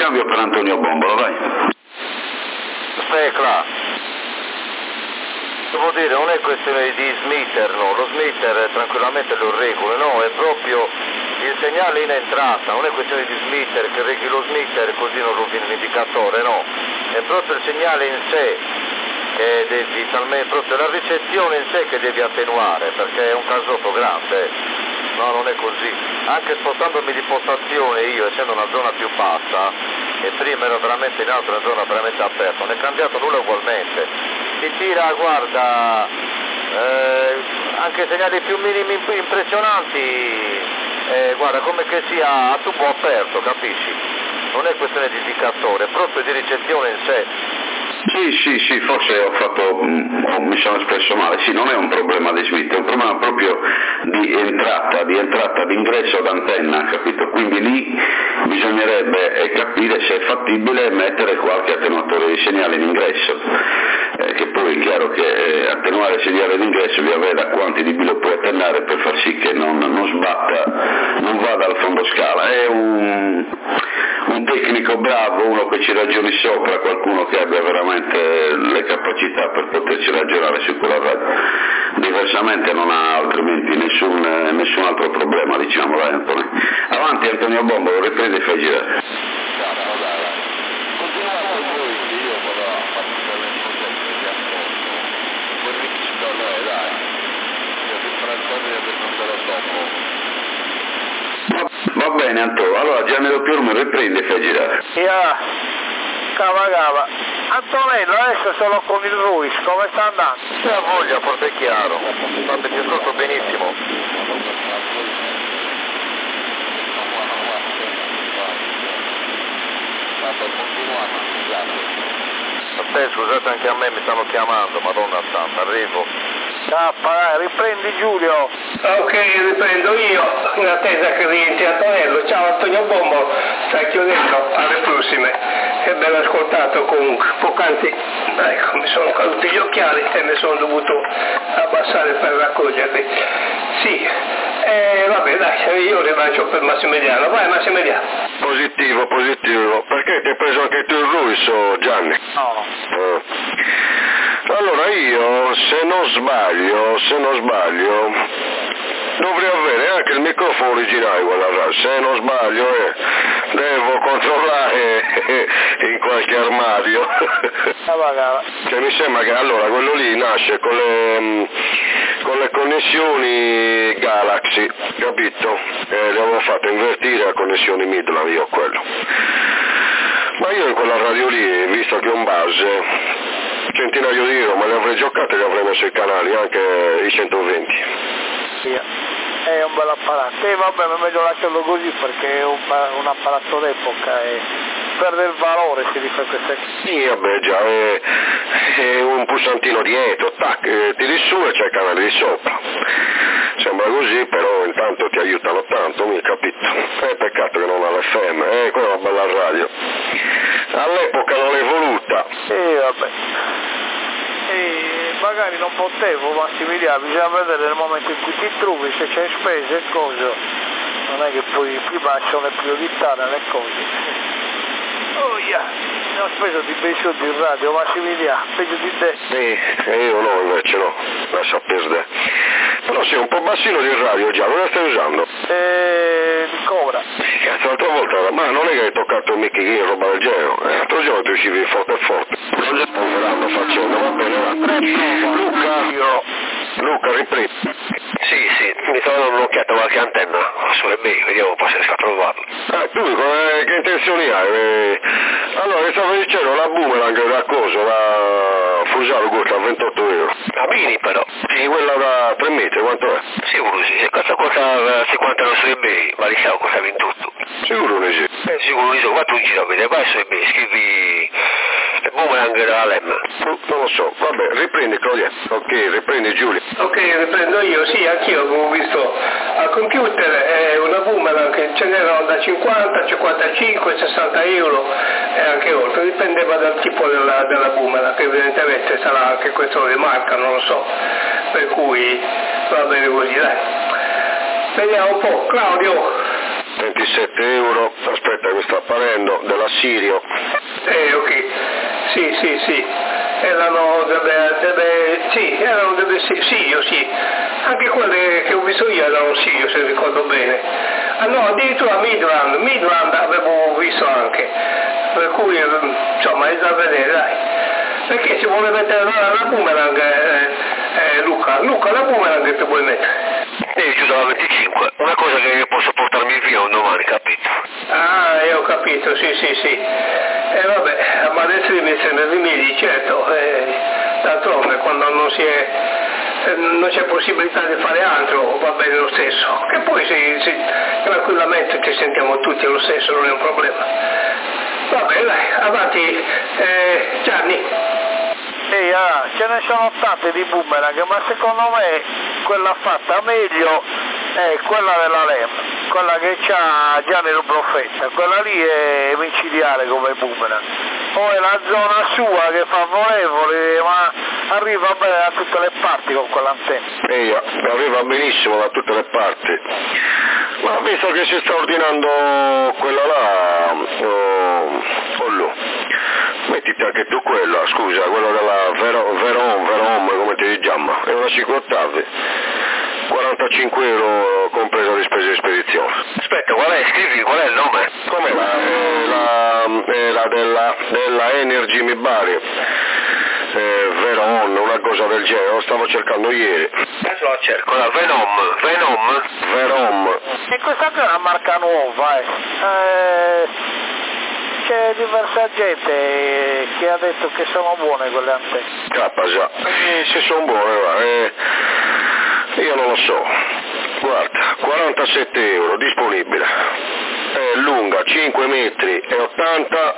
cambio per Antonio Bombolo, vai. Stai là. Devo dire, non è questione di smitter, no, lo smitter tranquillamente lo regolo, no, è proprio il segnale in entrata, non è questione di smitter, che regoli lo smitter così non rovini l'indicatore, no, è proprio il segnale in sé, che devi, proprio la ricezione in sé che devi attenuare, perché è un casotto grande, no, non è così, anche spostandomi di postazione io, essendo una zona più bassa, e prima ero veramente in alto, una zona veramente aperta, non è cambiato nulla ugualmente. Si tira, guarda, anche segnali più minimi impressionanti, guarda come che sia a tubo aperto, capisci? Non è questione di indicatore, è proprio di ricezione in sé. Sì, forse mi sono espresso male, sì, non è un problema di Smith, è un problema proprio di entrata, di ingresso d'antenna, capito? Quindi lì bisognerebbe capire se è fattibile mettere qualche attenuatore di segnale in ingresso, che poi è chiaro che attenuare il segnale d'ingresso vi avere da quanti dB lo puoi attenuare per far sì che non sbatta, non vada al fondo scala. È un tecnico bravo, uno che ci ragioni sopra, qualcuno che abbia veramente le capacità per poterci ragionare su quella radio. Diversamente non ha altrimenti nessun altro problema, diciamo, dai Antonio. Avanti Antonio Bombolo, riprendi e fai girare. Va bene Antonio, allora Gianni Piorno riprende e fai girare. Cava. Antonello, adesso sono con il Ruiz, come sta andando? Se ha voglia, forse è chiaro, vabbè, ti ascolto benissimo. Aspetta, scusate, anche a me mi stanno chiamando, madonna santa, arrivo. Dai, riprendi Giulio. Ok, riprendo io, in attesa che rientri Antonello. Ciao Antonio Bombolo, stai chiudendo, alle prossime. Che ben ascoltato comunque, poc'anzi, ecco, mi sono caduti gli occhiali e mi sono dovuto abbassare per raccoglierli. Sì, vabbè dai, io rilancio per Massimiliano, vai Massimiliano. Positivo, perché ti hai preso anche tu il Ruiz, Gianni? No. Allora io, se non sbaglio, dovrei avere anche il microfono originale, guarda, se non sbaglio, devo controllare in qualche armadio. Cioè mi sembra che allora quello lì nasce con le connessioni Galaxy, capito? Le avevo fatto invertire a connessioni Midland, io quello. Ma io in quella radio lì, visto che ho un base, centinaio di euro, ma le avrei giocate e le avrei messo i canali, anche i 120. È un bel apparato. Vabbè, ma è meglio lasciarlo così perché è un apparato d'epoca e perde il valore se li fa queste cose. Sì, vabbè, già, è un pulsantino dietro, tac, tiri su e c'è il canale di sopra. Sembra così, però intanto ti aiutano tanto, mi capito? È peccato che non ha l'FM, quella è una bella radio. All'epoca non l'hai voluta. Vabbè. Magari non potevo, Massimiliano, bisogna vedere nel momento in cui ti trovi, se c'è spese e cose, non è che poi prima sono le priorità nelle cose. Ho speso di pensione di radio, Massimiliano, peggio di te. Io no, invece no, lascia perdere. Però sei un po' bassino di radio già, cosa stai usando? Di Cobra. Cazzo, l'altra volta, ma non è che hai toccato il Mickey Gay, roba del genere, l'altro giorno ti uscivi forte. Cosa stanno facendo, va bene, va. Luca, riprendi. Sì, mi sto dando un'occhiata a qualche antenna sulle mail, vediamo un po' se riesco a trovarlo. Tu che intenzioni hai? Allora, stavo dicendo, la Boomerang da coso, la Fusaro costa 28 euro. La mini però. Sì, quella da 3 metri, quanto è? Sicuro sì, se costa 50 euro su eBay, ma diciamo costa 28. Sicuro di sì. Sicuro di sì, ma tu gira a vedere, vai su eBay, scrivi Boomerang da Lem. Non lo so, vabbè, riprendi Claudia. Ok, riprendi Giulia. Ok, riprendo io, sì, anch'io avevo visto al computer, è una Boomerang che ce n'erano da 50, 55, 60 euro e anche oltre, dipendeva dal tipo della Boomerang, che evidentemente sarà anche questo di marca, non lo so, per cui va bene così, dai. Vediamo un po', Claudio. 27 euro, aspetta aspetta, mi sta apparendo, della Sirio. Ok, sì. Erano delle Sirio, sì. Anche quelle che ho visto io erano Sirio, se ricordo bene. Ah no, addirittura Midland avevo visto anche. Per cui, insomma, è da vedere, dai. Perché si vuole mettere la boomerang, Luca, la boomerang che vuoi mettere? Devi chiudere la 25, una cosa che io posso portarmi via un domani, capito? Ah, ho capito, sì. Vabbè, ma adesso mi sembra rimedi, certo, d'altronde quando non c'è possibilità di fare altro va bene lo stesso, che poi tranquillamente ci sentiamo tutti lo stesso, non è un problema. Vabbè, dai, avanti, Gianni. Ce ne sono tante di boomerang, ma secondo me quella fatta meglio è quella della Lem, quella che c'ha Gianni il Profeta, quella lì è micidiale come boomerang. Poi è la zona sua che è favorevole, ma arriva bene da tutte le parti con quell'antenna. Arriva benissimo da tutte le parti. Ma visto che si sta ordinando quella là, mettiti anche tu quella, scusa, quella della Verom, come ti chiama, è una 5 ottavi, 45 euro compresa di spese di spedizione. Aspetta, qual è? Scrivi, qual è il nome? Com'è la della Energy mi pare, Veron, una cosa del genere, lo stavo cercando ieri. Adesso la cerco, la Verom. E questa qui è una marca nuova, C'è diversa gente che ha detto che sono buone quelle antenne. Già, se sono buone, io non lo so. Guarda, 47 euro disponibile. È lunga, 5 metri e 80.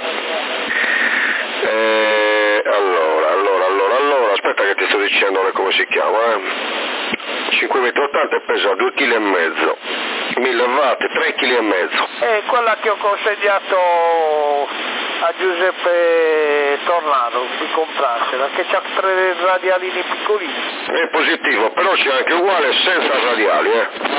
Allora, aspetta che ti sto dicendo come si chiama, 5 metri 80 e pesa 2,5 kg. 1000 watt, 3,5 kg. È quella che ho consegnato a Giuseppe Tornado di comprarsela, che c'ha 3 radialini piccolini. È positivo, però c'è anche uguale senza radiali,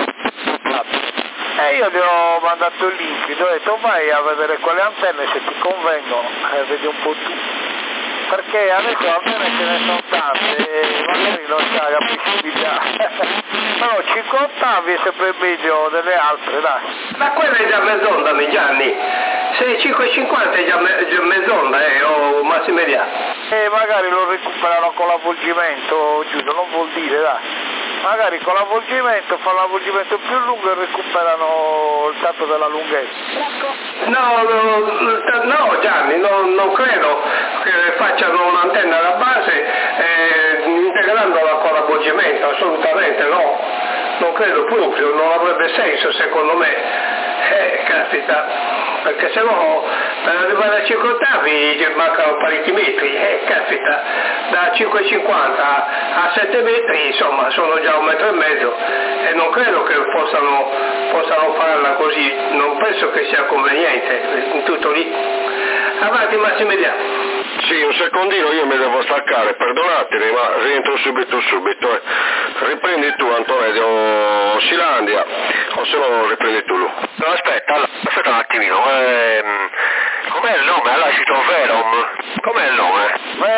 io gli ho mandato il link, gli ho detto vai a vedere quelle antenne se ti convengono, vedi un po' tu. Perché adesso almeno ce ne sono tante, magari non c'è la possibilità. Però 5 ottavi è sempre meglio delle altre, dai. Ma quella è già mezz'onda, Gianni. Se 5,50 è già mezz'onda, o massimediato. Magari lo recuperano con l'avvolgimento, Giudo, non vuol dire, dai. Magari con l'avvolgimento, fanno l'avvolgimento più lungo e recuperano il tanto della lunghezza. No Gianni, non credo che facciano un'antenna alla base integrandola con l'avvolgimento, assolutamente no. Non credo proprio, non avrebbe senso secondo me. Caspita, perché se no per arrivare a 5 ottavi mancano parecchi metri, caspita, da 5,50 a 7 metri insomma sono già 1,5 metri e non credo che possano farla così, non penso che sia conveniente, in tutto lì. Avanti Massimiliano. Sì, un secondino, io mi devo staccare, perdonatemi, ma rientro subito. Riprendi tu Antonio Silandia, o se no riprendi tu lui. No, aspetta un attimino, com'è il nome? Allora cito Venom, com'è il nome?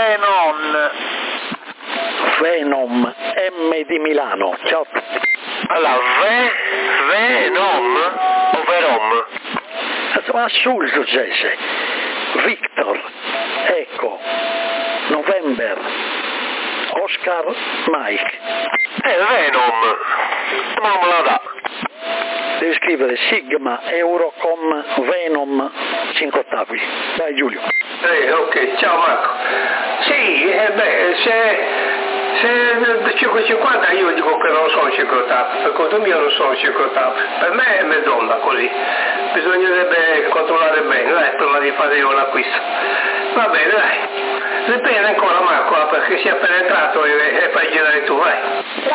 Venom, M di Milano, ciao. Allora, Venom o Verom? Ma sul successo, Victor, Echo, November, Oscar, Mike. Venom, ma non me la dà. Devi scrivere Sigma, Eurocom, Venom, 5 ottavi. Dai Giulio. Ok, ciao Marco. Sì, se 5,50 io dico che non sono 5 ottavi, per conto mio non sono 5 ottavi, per me è mezz'onda così, bisognerebbe controllare bene, dai, prima di fare io l'acquisto. Va bene, dai, riprende ancora Marco, perché si è appena entrato e fai girare tu, vai.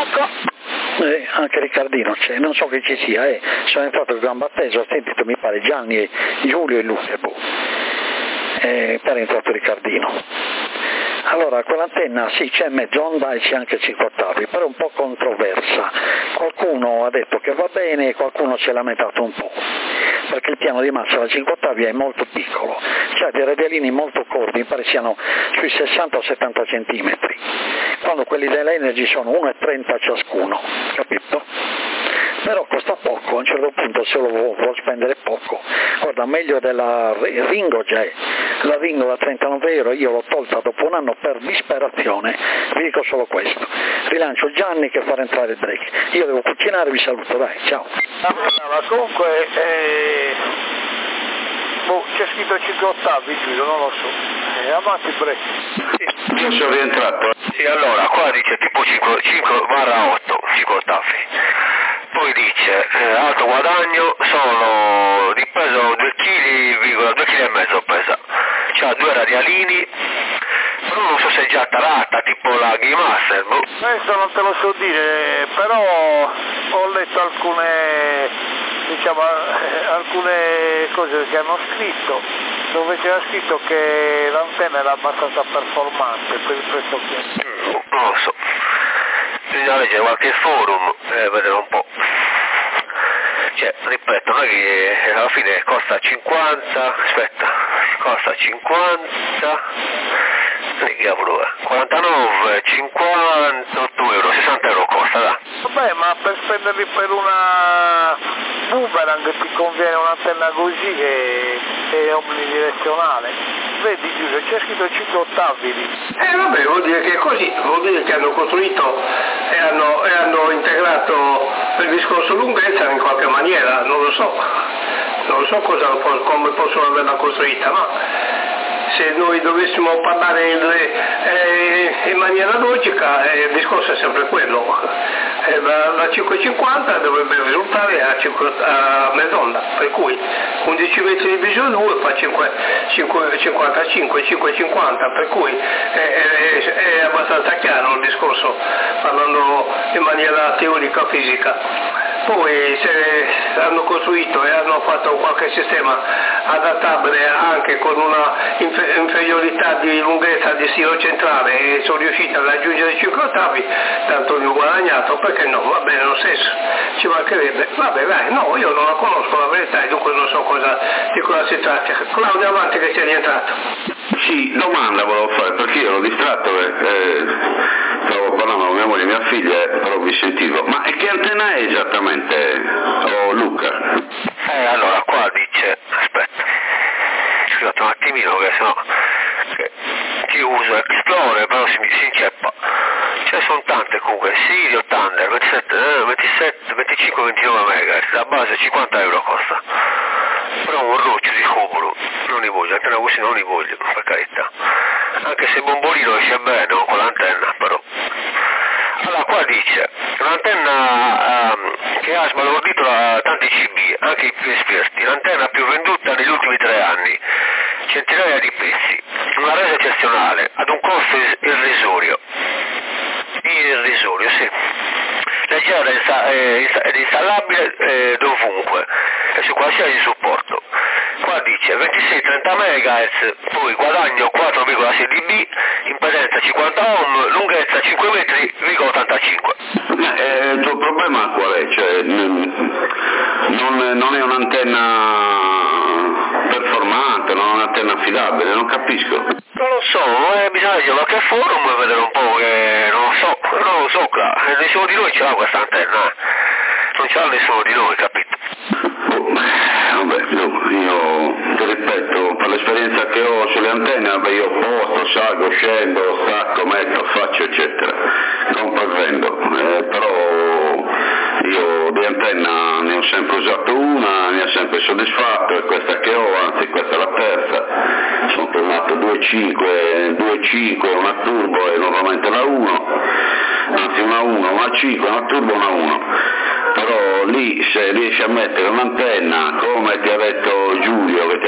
Anche Riccardino c'è, non so che ci sia, sono entrato in gamba attesa, ho sentito mi pare Gianni e Giulio e Luca, poi è entrato Riccardino. Allora, quell'antenna sì, c'è mezz'onda e c'è anche 5 ottavi, però è un po' controversa. Qualcuno ha detto che va bene e qualcuno ci ha lamentato un po', perché il piano di massa da 5 ottavi è molto piccolo, cioè dei radialini molto corti, mi pare siano sui 60 o 70 centimetri, quando quelli dell'Energy sono 1,30 ciascuno, capito? Però costa poco, a un certo punto se lo vuoi spendere poco, guarda, meglio della Ringo c'è, la Ringo da 39 euro, io l'ho tolta dopo un anno per disperazione, vi dico solo questo, rilancio Gianni che farà entrare il break, io devo cucinare, vi saluto, dai, ciao. Ma comunque c'è scritto 5 ottavi, Giulio, non lo so, avanti break. Sì. Io sono rientrato. Sì, allora, qua dice tipo 5/8, 5 ottavi. Poi dice, alto guadagno, sono di peso 2,5 kg pesa, c'ha 2 radialini, però non so se è già tarata, tipo la G-Master. Questo non te lo so dire, però ho letto alcune cose che hanno scritto, dove c'era scritto che l'antenna era abbastanza performante per il prezzo che... Non lo so. Bisogna leggere qualche forum e vedere un po'. Cioè, ripeto, non è che alla fine costa 49, 58 euro, 60 euro costa, dai. Vabbè, ma per spenderli per una boomerang ti conviene un'antenna così che è omnidirezionale. Vedi Giulio, c'è scritto 5 ottavi lì. Vabbè, vuol dire che è così, vuol dire che hanno costruito e hanno integrato il discorso lunghezza in qualche maniera, non lo so come possono averla costruita, ma se noi dovessimo parlare in maniera logica il discorso è sempre quello. La 550 dovrebbe risultare a mezz'onda, per cui 11 metri diviso 2 fa 55, 550, per cui è abbastanza chiaro il discorso parlando in maniera teorica fisica. Poi se hanno costruito e hanno fatto qualche sistema adattabile anche con una inferiorità di lunghezza di stilo centrale e sono riusciti ad raggiungere 5 ottavi, tanto ne ho guadagnato, perché no? Va bene lo stesso, ci mancherebbe. Vabbè dai, no, io non la conosco la verità e dunque non so di cosa si tratta. Claudio, avanti che sei rientrato. Sì, domanda volevo fare, perché io ero distratto stavo parlando con mia moglie e mia figlia, però vi sentivo. Ma che antenna è esattamente, Luca? Allora, qua dice, aspetta, scusate un attimino che sennò che uso Explorer, però si inceppa. Ce ne sono tante comunque, Sirio, Thunder, 27, 25, 29 MHz, la base 50 euro costa. Però un roccio di cubro, non li voglio, antenna così non li voglio, per carità. Anche se Bombolino esce bene con l'antenna, però. Allora qua dice, un'antenna che ha sbalordito tanti CB, anche i più esperti, l'antenna più venduta negli ultimi 3 anni, centinaia di pezzi, una resa eccezionale, ad un costo irrisorio, sì. Leggera ed installabile dovunque e su qualsiasi supporto. Qua dice 26-30 MHz, poi guadagno 4,6 dB, impedenza 50 ohm, lunghezza 5 metri, 85. Il tuo problema qual è? Cioè, non è un'antenna performante, non è un'antenna affidabile, non capisco. Non lo so, bisogna leggere qualche forum e vedere un po' che non lo so, nessuno di noi ce l'ha questa antenna, non ce l'ha nessuno di noi, capito? Vabbè, io ti ripeto, per l'esperienza che ho sulle antenne, io posto, salgo, scendo, stacco, metto, faccio eccetera, compro e vendo, però io di antenna ne ho sempre usato una, mi ha sempre soddisfatto, è questa che ho, anzi questa è la terza, sono tornato 2.5, una turbo e normalmente la 1, anzi una 1, una 5, una turbo, una 1. Però lì se riesci a mettere un'antenna, come ti ha detto Giulio che ti ha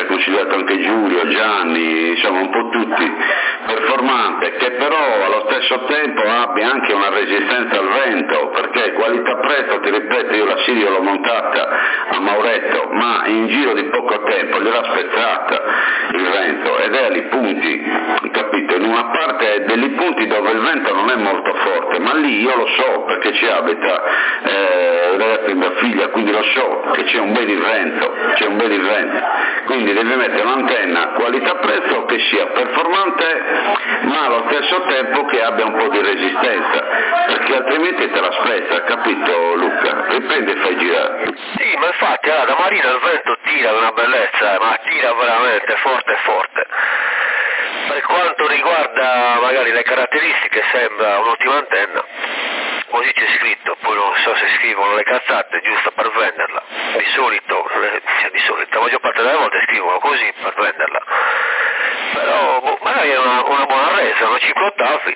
consigliato anche Giulio, Gianni, insomma un po' tutti, performante, che però allo stesso tempo abbia anche una resistenza al vento, perché qualità-prezzo, ti ripeto, io la Sirio l'ho montata a Mauretto, ma in giro di poco tempo gliel'ha spezzata il vento, ed è lì punti, capito? In una parte degli punti dove il vento non è molto forte, ma lì io lo so perché ci abita ragazzi, mia figlia, quindi lo so che c'è un bel vento, quindi devi mettere un'antenna qualità-prezzo che sia performante ma allo stesso tempo che abbia un po' di resistenza, perché altrimenti te la spezza, capito Luca? Riprendi e fai girare. Sì, ma infatti da Marina il vento tira una bellezza, ma tira veramente forte. Per quanto riguarda magari le caratteristiche sembra un'ottima antenna, così c'è scritto, poi non so se scrivono le cazzate giusto per venderla, di solito, la maggior parte delle volte scrivono così per venderla, però magari è una buona resa, una 5 ottavi,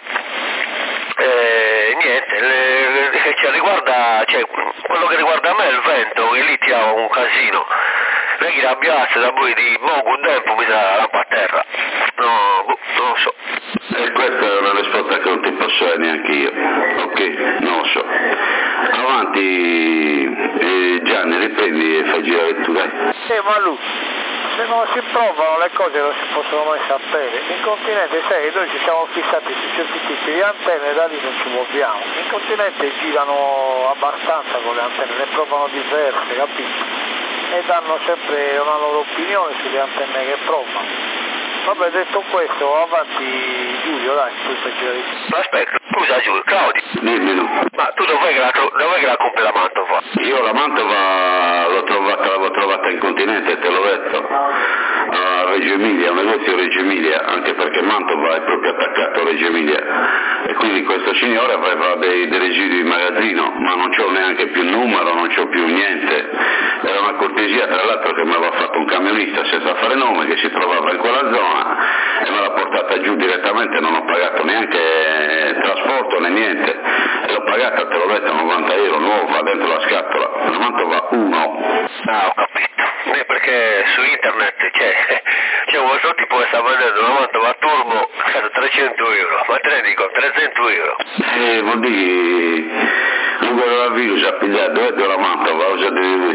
niente, quello che riguarda me è il vento, che lì tirava un casino, lei la piazza da voi di poco tempo mi sa la lampa a terra, non lo so. E questa è una risposta che non ti posso dare neanche io, ok? Non lo so. Avanti Gianni, riprendi e fai girare tu, dai. Ma Lu, se non si provano le cose non si possono mai sapere. In continente, sai, noi ci siamo fissati su certi tipi di antenne e da lì non ci muoviamo. In continente girano abbastanza con le antenne, ne provano diverse, capito? E danno sempre una loro opinione sulle antenne che provano. Vabbè, detto questo, avanti Giulio, dai, tu stai girando. Aspetta, scusa Giulio, Claudio. Dimmi tu. Ma tu dov'è che la compri la Mantova? Io la Mantova l'avevo trovata in continente, te l'ho detto, a Reggio Emilia, un negozio a Reggio Emilia, anche perché Mantova è proprio attaccato a Reggio Emilia, e quindi questo signore aveva dei residui in magazzino, ma non c'ho neanche più il numero, non c'ho più niente, era una cortesia tra l'altro che mi aveva fatto un camionista senza fare nome, che si trovava in quella zona e me l'ha portata giù direttamente, non ho pagato neanche trasporto né niente, e l'ho pagata, te l'ho detto, 90 euro nuova dentro la scatola, la Mantova 1. Ah, ho capito, perché su internet c'è un altro tipo che sta vendendo una Mantova turbo a 300 euro, ma te ne dico 300 euro. Vuol dire Luca della virus ha pigliato la Mantova, cosa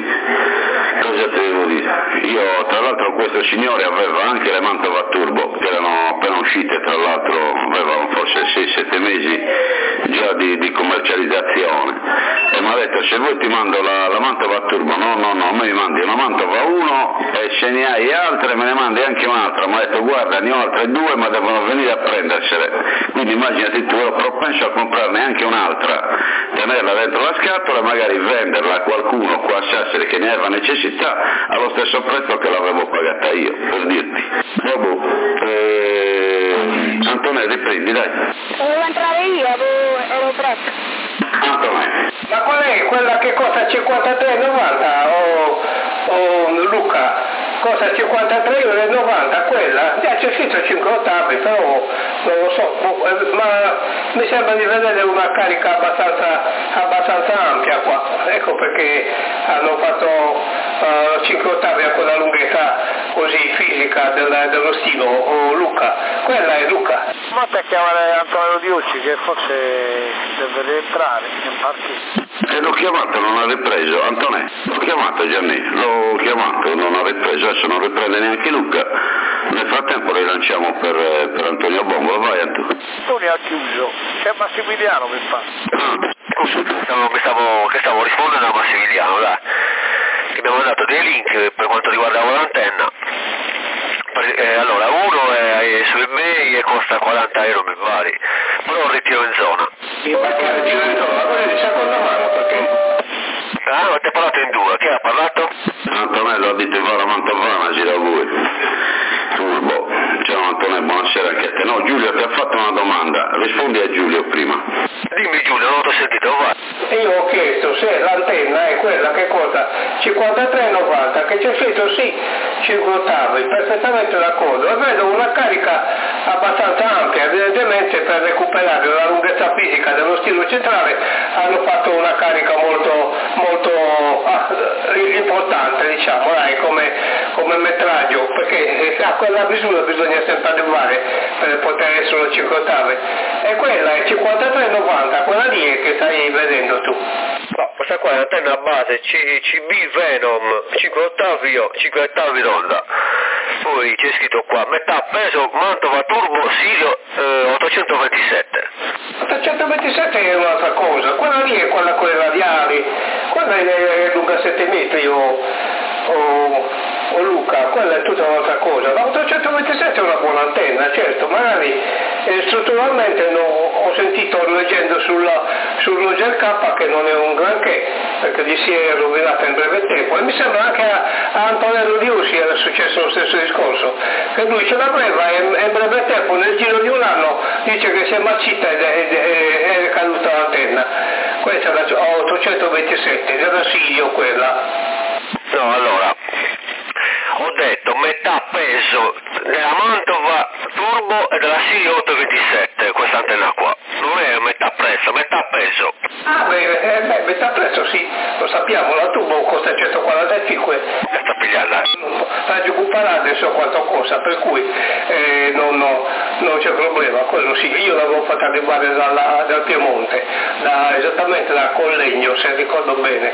devo dire? Io tra l'altro questo signore aveva anche le Mantova turbo che erano appena uscite, tra l'altro avevano forse 6-7 mesi già di commercializzazione, e mi ha detto se vuoi ti mando la Mantova turbo, no, a me mi mandi una Mantova 1 e se ne hai altre me ne mandi anche un'altra, mi ha detto guarda ne ho altre 2 ma devono venire a prendersele, quindi immaginati tu, ero propenso a comprarne anche un'altra, tenerla dentro la scatola e magari venderla a qualcuno qua a Sassari che ne aveva necessità allo stesso prezzo che l'avevo pagata io, per dirti. Antonello, riprendi, dai. Devo entrare io, ero pronto. Antonello. Ma qual è quella che costa 53,90 o Luca? Costa 53,90 quella? C'è scritto 5 ottavi, però non lo so, ma mi sembra di vedere una carica abbastanza ampia qua, ecco perché hanno fatto 5 ottavi con la lunghezza così fisica dello stilo, Luca, quella è Luca. Ma te chiamare Antonio Diucci che forse deve rientrare in partita. L'ho chiamato, non ha ripreso, Antonello, l'ho chiamato Gianni, l'ho chiamato, non ha ripreso, adesso non riprende neanche Luca, nel frattempo rilanciamo per Antonio Bombo, vai Antonio. Antonio ha chiuso, c'è Massimiliano mi fa. Stavo rispondendo a Massimiliano, dai, che abbiamo dato dei link per quanto riguarda l'antenna. Allora, uno è su eBay e costa 40 euro mi pare, però un ritiro in zona. Perché ritiro in zona? Quello di seconda mano, perché? Ah, ma ti ha parlato in due, chi ha parlato? Antonello ha detto va la Mantovana, gira voi. Turbo. Ciao Antonello, buonasera anche a te. No, Giulio ti ha fatto una domanda, rispondi a Giulio prima. Dimmi Giulio, non ti ho sentito, vai. Io ho chiesto se l'antenna è quella che costa 53,90, che c'è scritto sì, 5 ottavi, perfettamente d'accordo, e vedo una carica abbastanza ampia, evidentemente per recuperare la lunghezza fisica dello stilo centrale hanno fatto una carica molto importante, diciamo, dai, come come metraggio, perché a quella misura bisogna sempre adeguare per poter essere una 5 ottave, e quella è 53,90, quella lì è che stai vedendo tu. No, questa qua è l'antenna base CB Venom 5 ottavi d'onda. Poi c'è scritto qua, metà peso Mantova Turbo Sirio 827. 827 è un'altra cosa, quella lì è quella con le radiali, quella è lunga 7 metri o Luca, quella è tutta un'altra cosa. La 827 è una buona antenna, certo, magari strutturalmente ho sentito leggendo sull'Uger K che non è un granché, perché gli si è rovinata in breve tempo, e mi sembra anche a Antonello Diusi era successo lo stesso discorso, che lui ce l'aveva e in breve tempo, nel giro di un anno, dice che si è marcita ed è caduta l'antenna. Questa è la 827 della Sirio, quella. No, allora, ho detto metà peso della Mantova Turbo e della Sirio 827, questa antenna qua. Non è metà prezzo, metà peso. Ah beh, metà prezzo sì, lo sappiamo, la Turbo costa 145. Sta pigliata. Radio Cuparà adesso quanto costa, per cui non c'è problema, quello sì. Io l'avevo fatta arrivare dal Piemonte, esattamente da Collegno, se ricordo bene,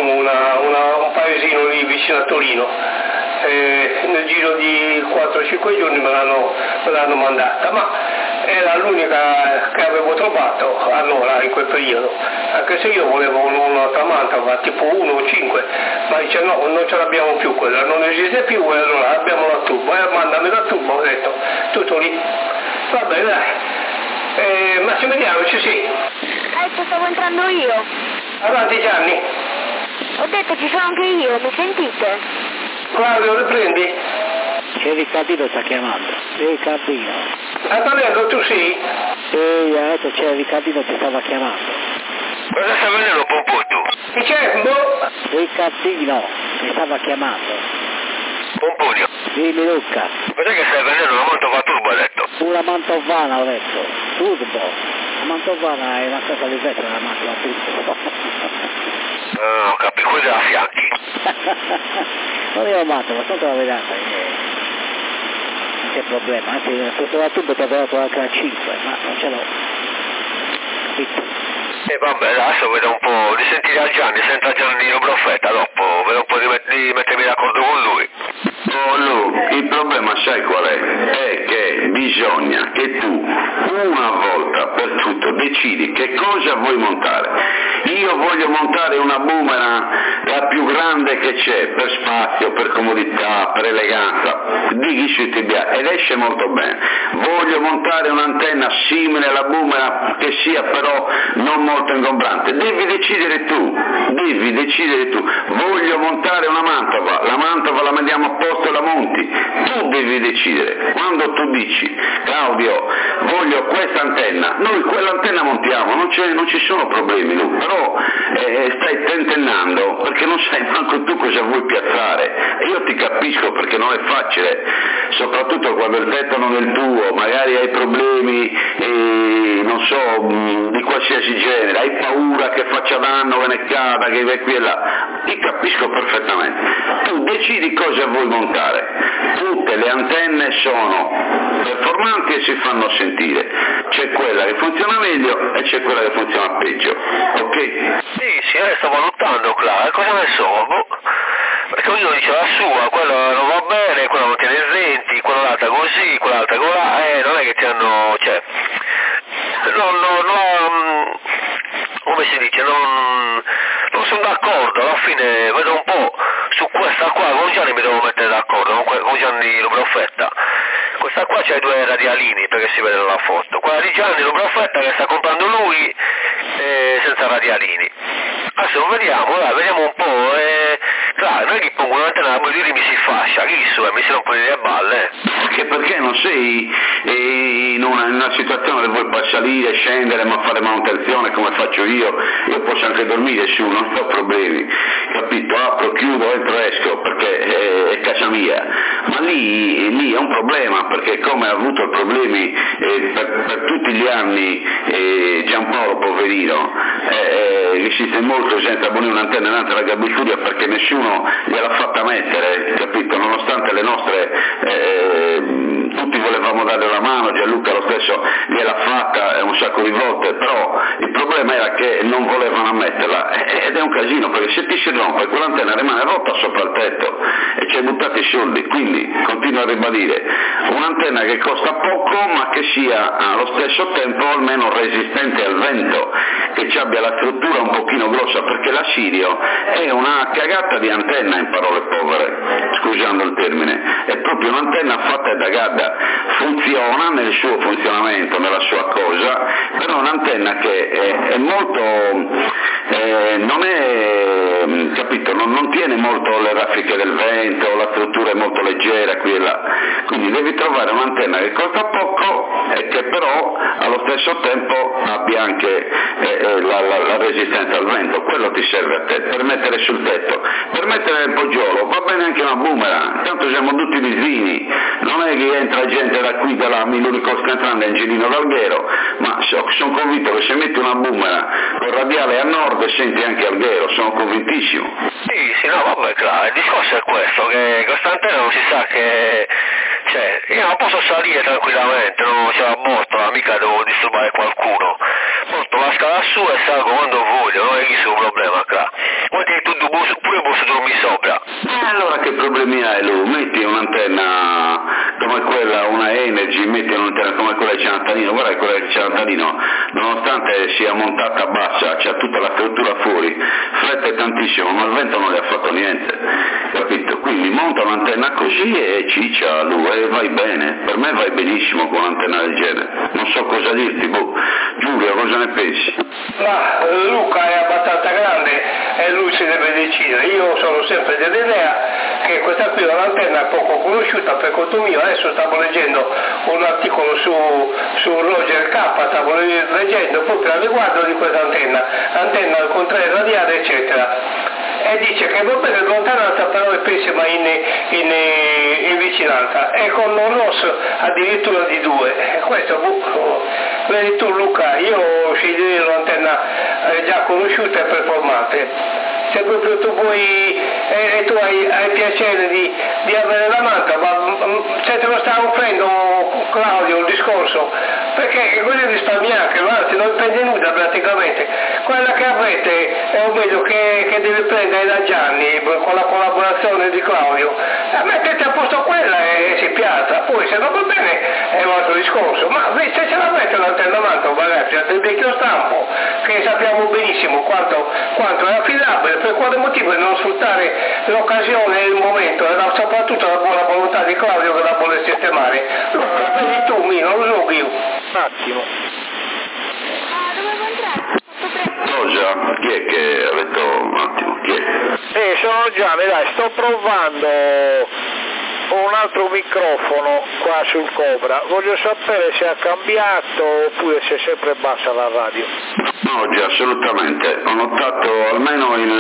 un paesino lì vicino a Torino. Nel giro di 4-5 giorni me l'hanno mandata, ma era l'unica che avevo trovato allora in quel periodo, anche se io volevo un'altra Mantova tipo 1 o 5, ma dice no, non ce l'abbiamo più quella, non esiste più, e allora abbiamo la Turbo, mandami la Turbo, ho detto, tutto lì, va bene dai, Massimiliano ci sei? Ecco, stavo entrando io. Avanti Gianni. Ho detto ci sono anche io, mi sentite? Claudio, riprendi? C'è Riccardino sta chiamando. Riccardino. Antonello, tu sì? Sì, adesso c'è Riccardino che stava chiamando. Cosa sta venendo un po' tu? Chi c'è? Boh? Riccardino mi stava chiamando. Pomponio. Dimmi Luca. Cos'è che stai vendendo una Mantova Turbo, hai detto? Una mantovana ho detto. Turbo. La mantovana è una cosa diversa dalla Mantova Turbo. Ho capito, quelli da fianchi. Non è un matto, ma sotto la vedata non c'è problema, anzi questo la Turbo ti ha dato anche a 5, ma non ce l'ho. Capito? E vabbè, adesso vedo un po' di sentire a Gianni, sento a Gianni lo Profeta, dopo vedo un po' di mettermi d'accordo con lui. Oh Lu, il problema sai qual è? È che bisogna che tu una volta per tutto decidi che cosa vuoi montare. Io voglio montare una Boomerang la più grande che c'è, per spazio, per comodità, per eleganza, dighi sui TBA ed esce molto bene. Voglio montare un'antenna simile alla Boomerang che sia però non molto ingombrante. Devi decidere tu. Voglio montare una Mantova, la Mantova la mandiamo a posto e la monti. Tu devi decidere. Quando tu dici Claudio voglio questa antenna, noi quell'antenna montiamo, non ci sono problemi, Lu, però stai tentennando perché non sai manco tu cosa vuoi piazzare, e io ti capisco perché non è facile, soprattutto quando il tetto non è il tuo, magari hai problemi non so di qualsiasi genere, hai paura che faccia danno, che ne cada, che vai qui e là, ti capisco perfettamente. Tu decidi cosa vuoi montare, tutte le antenne sono performanti e si fanno sentire, c'è quella che funziona meglio e c'è quella che funziona peggio, ok? Sì, sto valutando, Clara, cosa ne so? Perché ognuno dice la sua, quello non va bene, quello non tiene il 20, quell'altra così, quell'altra colà, non è che ti hanno, cioè, come si dice, non sono d'accordo, alla fine vedo un po' su questa qua, con Gianni mi devo mettere d'accordo, con Gianni lo Profeta. Questa qua c'ha i 2 radialini perché si vede nella foto, quella di Gianni lo Profeta che sta comprando lui senza radialini. Adesso vediamo un po', claro, noi gli pongo un'antenna a Bolivia mi si fascia, chi mi si rompono le balle. Perché non sei in una situazione dove vuoi poi salire, scendere, ma fare manutenzione come faccio io posso anche dormire su, non ho problemi, capito? Apro, chiudo, entro, esco, perché è casa mia, ma lì è un problema, perché come ha avuto problemi per tutti gli anni Giampaolo poverino, resiste molto senza abbonare un'antenna innanzi alla Gabifuria perché nessuno gliel'ha fatta mettere, capito? Nonostante si rompe, quell'antenna rimane rotta sopra il tetto e ci hai buttato i soldi, quindi continuo a ribadire, un'antenna che costa poco ma che sia allo stesso tempo almeno resistente al vento, che ci abbia la struttura un pochino grossa, perché la Sirio è una cagata di antenna, in parole povere, scusando il termine, è proprio un'antenna fatta da gadda, funziona nel suo funzionamento, nella sua cosa, però è un'antenna che è molto, non è, capito, non tiene molto le raffiche del vento, la struttura è molto leggera qui e là, quindi devi trovare un'antenna che costa poco e che però allo stesso tempo abbia anche la resistenza al vento, quello ti serve a te, per mettere sul tetto, per mettere nel poggiolo, va bene anche una boomerang, tanto siamo tutti vicini, non è che entra gente da qui, da là, l'unico sta entrando è Angelino d'Alghero, ma sono convinto che se metti una boomerang con radiale a nord senti anche Alghero, sono convintissimo. Sì, no, vabbè, claro, il discorso è questo, che questa antenna non si sa che, cioè, io non posso salire tranquillamente, non c'è la botola, mica devo disturbare qualcuno, porto la scala su e salgo quando voglio, non è che un problema qua, vuoi che tu pure posso dormire sopra. Allora che problemi hai lui? Metti un'antenna come quella, una Energy, metti un'antenna come quella di Ciantanino, guarda che quella di Ciantanino, nonostante sia montata bassa, c'ha tutta la struttura fuori, flette tantissimo, ma il vento non le ha fatto niente, capito? Quindi monta un'antenna così e ciccia lui, e vai bene, per me vai benissimo con un'antenna del genere, non so cosa dirti, Giulio, cosa ne pensi? Ma Luca è abbastanza grande e lui si deve decidere, io sono sempre dell'idea che questa qui è un'antenna poco conosciuta per conto mio, adesso stavo leggendo un articolo su Roger K, stavo leggendo proprio al riguardo di questa antenna al contrario radiale eccetera, e dice che va bene lontananza però è pessima in vicinanza e con un ROS addirittura di 2, questo vedi tu Luca, io sceglierei un'antenna già conosciuta e performante, se proprio tu vuoi e tu hai piacere di avere la manta, ma se te lo sta offrendo Claudio il discorso, perché così risparmi anche, anzi non prende nulla praticamente, quella che avrete è un meglio che deve prendere da Gianni con la collaborazione di Claudio, mettete a posto quella e si piazza, poi se non va bene è un altro discorso, ma se ce l'avete l'antenna manta ragazzi, del vecchio stampo, che sappiamo benissimo quanto è affidabile, per quale motivo non sfruttare l'occasione e il momento e soprattutto la buona volontà di Claudio che la vuole sistemare. Luca, vedi tu, non lo so io. Un attimo. Dovevo entrare. Cosa? Chi è che ha detto un attimo? Chi è? Sono Gianni, dai, sto provando un altro microfono qua sul Cobra, voglio sapere se ha cambiato oppure se è sempre bassa la radio. No, già, assolutamente, ho notato almeno il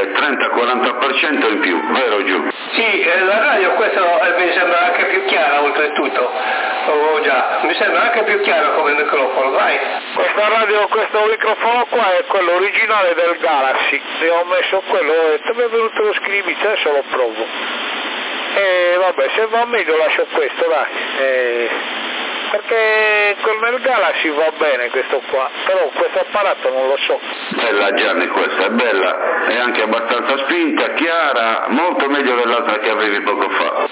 30-40% in più, vero Giù? Sì, la radio questa mi sembra anche più chiara oltretutto, già, mi sembra anche più chiara come microfono, vai. Questa radio, questo microfono qua è quello originale del Galaxy, e ho messo quello e mi è venuto lo scrivito, adesso lo provo. E vabbè, se va meglio lascio questo, dai, perché nel Galaxy va bene questo qua, però questo apparato non lo so. Bella Gianni questa, è bella, è anche abbastanza spinta, chiara, molto meglio dell'altra che avevi poco fa.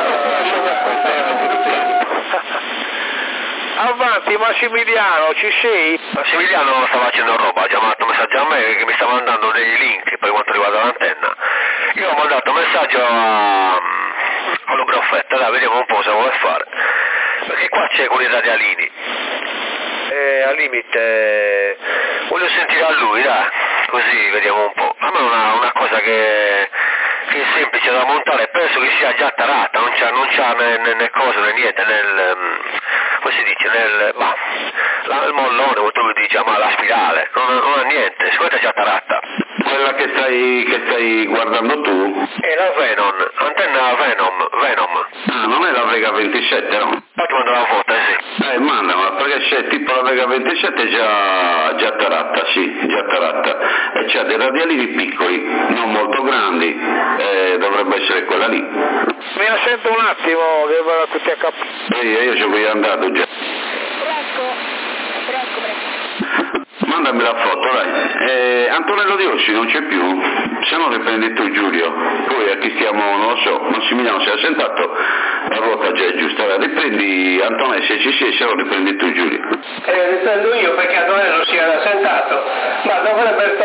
Avanti Massimiliano, ci sei? Massimiliano sta facendo roba, ha chiamato messaggio a me che mi sta mandando dei link per quanto riguarda l'antenna. Io ho mandato un messaggio allo Broffetta, dai, vediamo un po' se vuole fare. Perché qua c'è con i radialini. Al limite voglio sentire a lui, dai, così vediamo un po'. A me è una cosa che è semplice da montare, penso che sia già tarata, non c'ha né cose né niente, come si dice, il mollone, come tu dici, ma la spirale, non ha niente, secondo te è già tarata. Quella che stai guardando tu? È la Venom, antenna Venom. Ah, non è la Vega 27, no? Poi ti mando la foto, sì. Mandamela, perché c'è tipo la Vega 27 già taratta, sì, già taratta. E c'ha dei radialini piccoli, non molto grandi, dovrebbe essere quella lì. Mi assento un attimo, che vado tutti a capo. Io ci voglio andato già. Prego. Ma mandami la foto, dai. Antonello Di Ossi non c'è più, se no riprendi tu Giulio, poi a chi stiamo, non lo so, Massimiliano si è assentato, la ruota già è giusta, riprendi Antonello se ci sei, se no riprendi tu Giulio. Riprendo io perché Antonello si era assentato, ma dovrebbe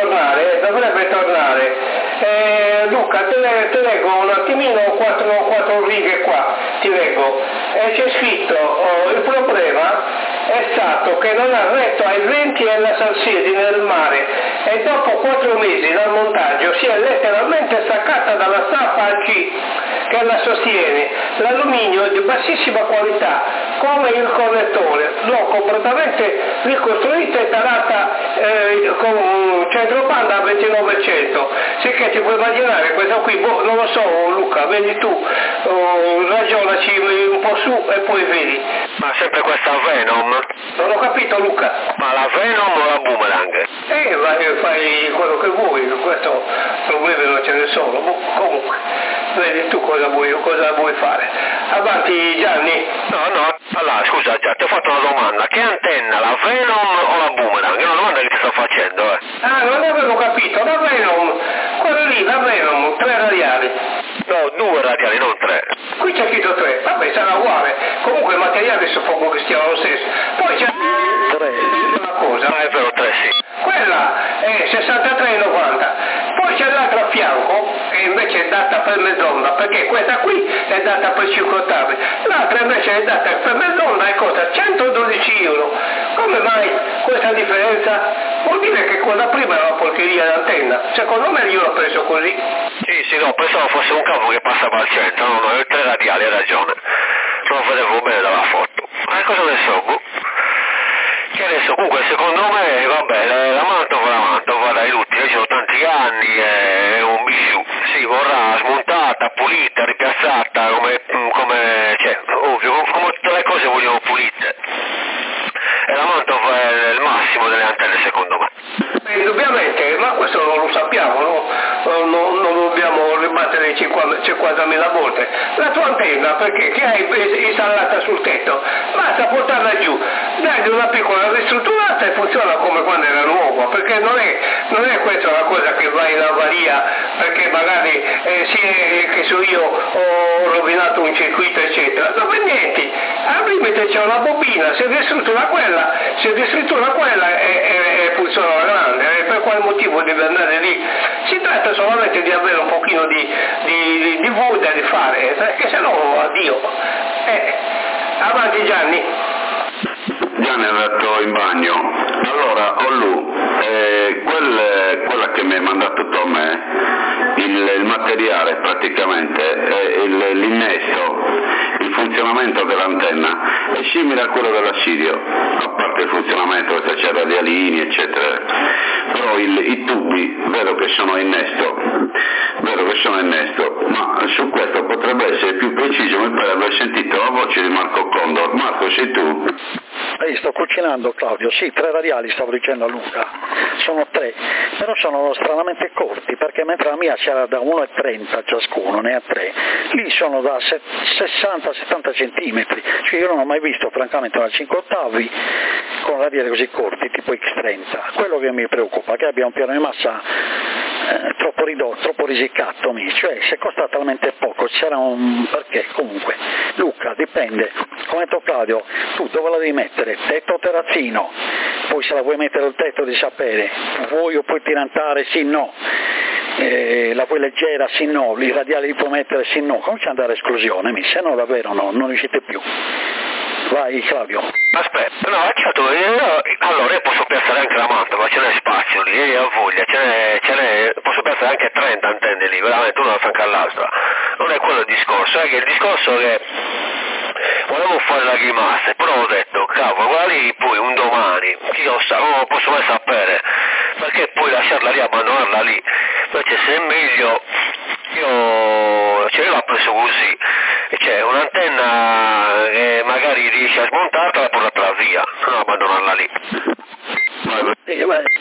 tornare. Luca, te leggo un attimino quattro righe qua, ti leggo. C'è scritto, il problema è stato che non ha retto ai venti e alla salsidi nel mare e dopo 4 mesi dal montaggio si è letteralmente staccata dalla staffa a G che la sostiene. L'alluminio è di bassissima qualità, come il connettore. L'ho completamente ricostruita e talata con un centropanda a 29%. Sicché ti puoi immaginare questa qui, non lo so Luca, vedi tu, ragionaci un po' su e poi vedi. Ma sempre questa Venom? Non ho capito Luca. Ma la Venom o la Boomerang? Fai quello che vuoi, questo problemi non ce ne sono. Comunque, vedi tu cosa vuoi fare. Avanti Gianni. No, allora scusa già, ti ho fatto una domanda, che antenna, la Venom o la Boomerang? È una domanda che ti sto facendo, non avevo capito, la Venom, quella lì, la Venom, 3 radiali. No, 2 radiali, non 3. Qui c'è scritto 3, vabbè sarà uguale, comunque il materiale suppongo che stiano lo stesso. Poi c'è una cosa. Ma è vero, 3 sì. Quella è 63,90. Poi c'è l'altra a fianco, che invece è data per mezz'onda, perché questa qui è data per 5 ottavi, l'altra invece è data per mezz'onda e costa 112 euro. Come mai questa differenza? Vuol dire che quella prima era una porcheria d'antenna, secondo me io l'ho preso così. Sì, no, pensavo fosse un cavo che passava al centro, no, è 3 radiali, hai ragione. Non lo vedevo bene dalla foto. Ma cosa ne so? Che adesso comunque secondo me, vabbè, la Mantova dai lutti, ci sono tanti anni, è un bijou, sì, vorrà smontata, pulita, ripiazzata, come cioè, ovvio, come tutte le cose vogliono pulite. E la Mantova è il massimo delle antenne secondo me. Indubbiamente, ma questo non lo sappiamo, no? Non dobbiamo ribattere 50.000 volte. La tua antenna, perché che hai installata sul tetto, basta portarla giù, dai una piccola ristrutturata e funziona come quando era nuova, perché non è questa una cosa che va in avaria, perché magari che so io ho rovinato un circuito eccetera, non è niente, al limite c'è una bobina, si ristruttura quella e funziona la grande. Per quale motivo deve andare lì? Si tratta solamente di avere un pochino di voglia di fare, perché se no addio. Avanti Gianni. Gianni è andato in bagno. Allora, Ollu, quella che mi hai mandato tu a me, il materiale praticamente, l'innesto, il funzionamento dell'antenna è simile a quello dell'Assirio, a parte il funzionamento perché c'è radialini eccetera, però i tubi vedo che sono innesto, ma su questo potrebbe essere più preciso, mi pare aver sentito la voce di Marco Condor. Marco, sei tu? Sto cucinando Claudio, sì, 3 radiali stavo dicendo a Luca, sono 3, però sono stranamente corti, perché mentre la mia c'era da 1,30 ciascuno, ne ha 3, lì sono da 60-70 centimetri, cioè io non ho mai visto francamente una 5 ottavi con radiali così corti, tipo X30, quello che mi preoccupa è che abbia un piano di massa troppo ridotto, troppo risicato, cioè se costa talmente poco c'era un perché. Comunque Luca, dipende, come ha detto Claudio, tu dove la devi mettere, tetto o terrazzino, poi se la vuoi mettere il tetto di sapere, vuoi o puoi tirantare, sì no, la vuoi leggera, sì no, i radiali li puoi mettere, sì no, comincia ad andare a esclusione, se no davvero non riuscite più. Vai Claudio. Aspetta, no, certo, allora io posso piazzare anche la Mantova, ce n'è spazio lì, ho voglia, posso piazzare anche 30 antenne lì, veramente una fianco all'altra. Non è quello il discorso, è che il discorso è che volevo fare la grimasse, però ho detto, cavolo, guarda lì poi un domani, chi lo sa, non lo posso mai sapere, perché poi lasciarla lì, abbandonarla lì, invece se è meglio, io l'ho preso così, c'è un'antenna che magari riesce a smontarla e portarla via, non abbandonarla lì.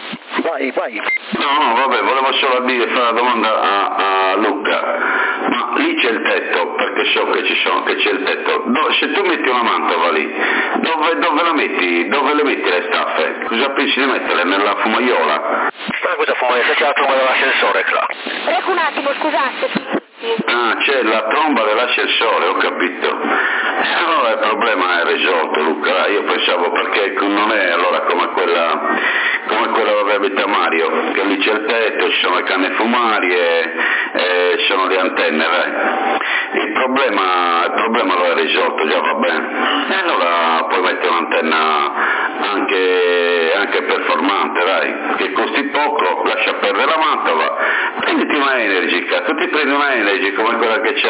Vai. No, vabbè, volevo solo fare una domanda a Luca, ma lì c'è il tetto, perché so che c'è il tetto. Se tu metti una mantova lì, dove la metti? Dove le metti le staffe? Cosa pensi di metterle? Nella fumaiola? Questa fumaiola, c'è la tromba dell'ascensore, là. Ecco un attimo, scusate. Ah, c'è la tromba dell'ascensore, ho capito. Allora il problema è risolto, Luca. Io pensavo, perché non è allora come quella dove abita Mario, che lì c'è il tetto, ci sono le canne fumarie e ci sono le antenne, dai. Il problema lo è risolto, già va bene. E allora puoi mettere un'antenna anche performante, dai, che costi poco, lascia perdere la mantova, prenditi una Energy, cazzo, ti prendi una Energy come quella che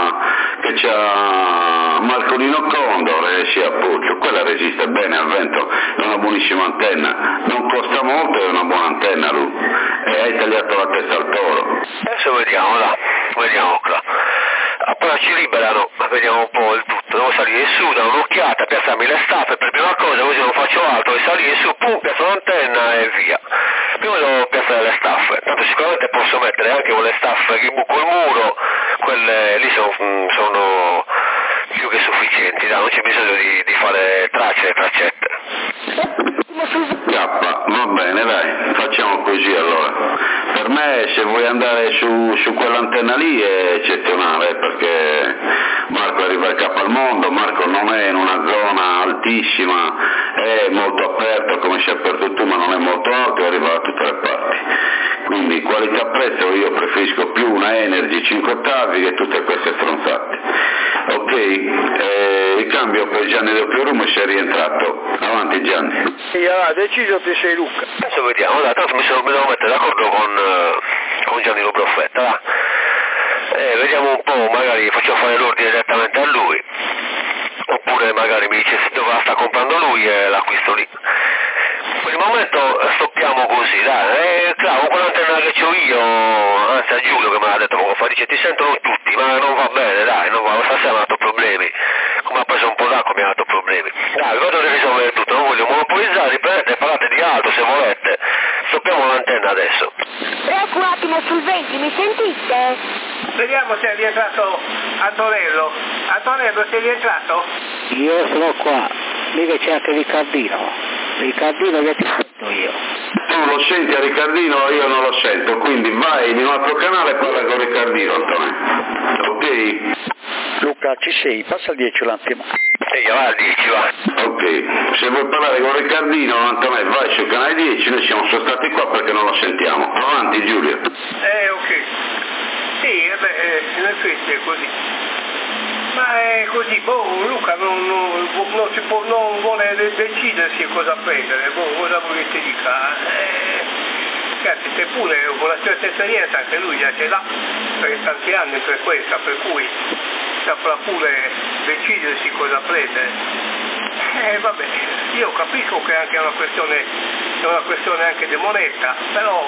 c'ha Marcolino Condor e sia Puccio, quella resiste bene al vento, è una buonissima antenna, non costa molto, è una buona antenna, lui, e hai tagliato la testa al toro. Adesso vediamo qua. Appena ci liberano, vediamo un po' il tutto, devo salire su, da un'occhiata, piazzarmi le staffe per prima cosa, così non faccio altro, e salire su, pum, piazzo l'antenna e via. Prima devo piazzare le staffe, tanto sicuramente posso mettere anche quelle staffe che buco il muro, quelle lì sono più che sufficienti, non c'è bisogno di fare tracce e traccette. Va bene, dai, facciamo così allora. Per me, se vuoi andare su quell'antenna lì è eccezionale, perché Marco arriva a capo al mondo, Marco non è in una zona altissima, è molto aperto come sei aperto tu, ma non è molto alto e arriva da tutte le parti. Quindi qualità-prezzo io preferisco più una Energy 5 ottavi che tutte queste stronzate. Ok, il cambio per Gianni Del Fiorume si è rientrato. Avanti Gianni. Sì, allora, deciso ti sei Luca. Adesso vediamo, tanto mi devo mettere d'accordo con Gianni Lo Proffetta, va? Vediamo un po', magari faccio fare l'ordine direttamente a lui, oppure magari mi dice dove la sta comprando lui e l'acquisto lì. Per il momento stoppiamo così, dai, claro, quell'antenna che c'ho io, anzi a Giulio che me l'ha detto poco fa, dice ti sentono tutti, ma non va bene, dai, non va, stasera mi ha dato problemi, come ha preso un po' d'acqua mi ha dato problemi. Dai, vado di risolvere tutto, non voglio monopolizzare, riprendete, parlate di altro se volete, stoppiamo l'antenna adesso. Ecco un attimo sul 20, mi sentite? Vediamo se è rientrato Antonello. Antonello, sei rientrato? Io sono qua, mica c'è anche Riccardino che ti sento io. Tu lo senti a Riccardino, io non lo sento, quindi vai in un altro canale e parla con Riccardino, Antonio. Ok? Luca, ci sei? Passa al 10 un attimo. Io va al 10, va. Ok, se vuoi parlare con Riccardino, Antonio, vai sul canale 10, noi siamo stati qua perché non lo sentiamo. Avanti Giulio. Ok. Sì, in effetti è così. Ma è così, Luca non vuole decidersi cosa prendere, cosa vuoi che ti dica? Ragazzi, se pure con la stessa esperienza anche lui già ce l'ha per tanti anni per questa, per cui saprà pure decidersi cosa prendere. Vabbè, io capisco che è una questione anche di moneta, però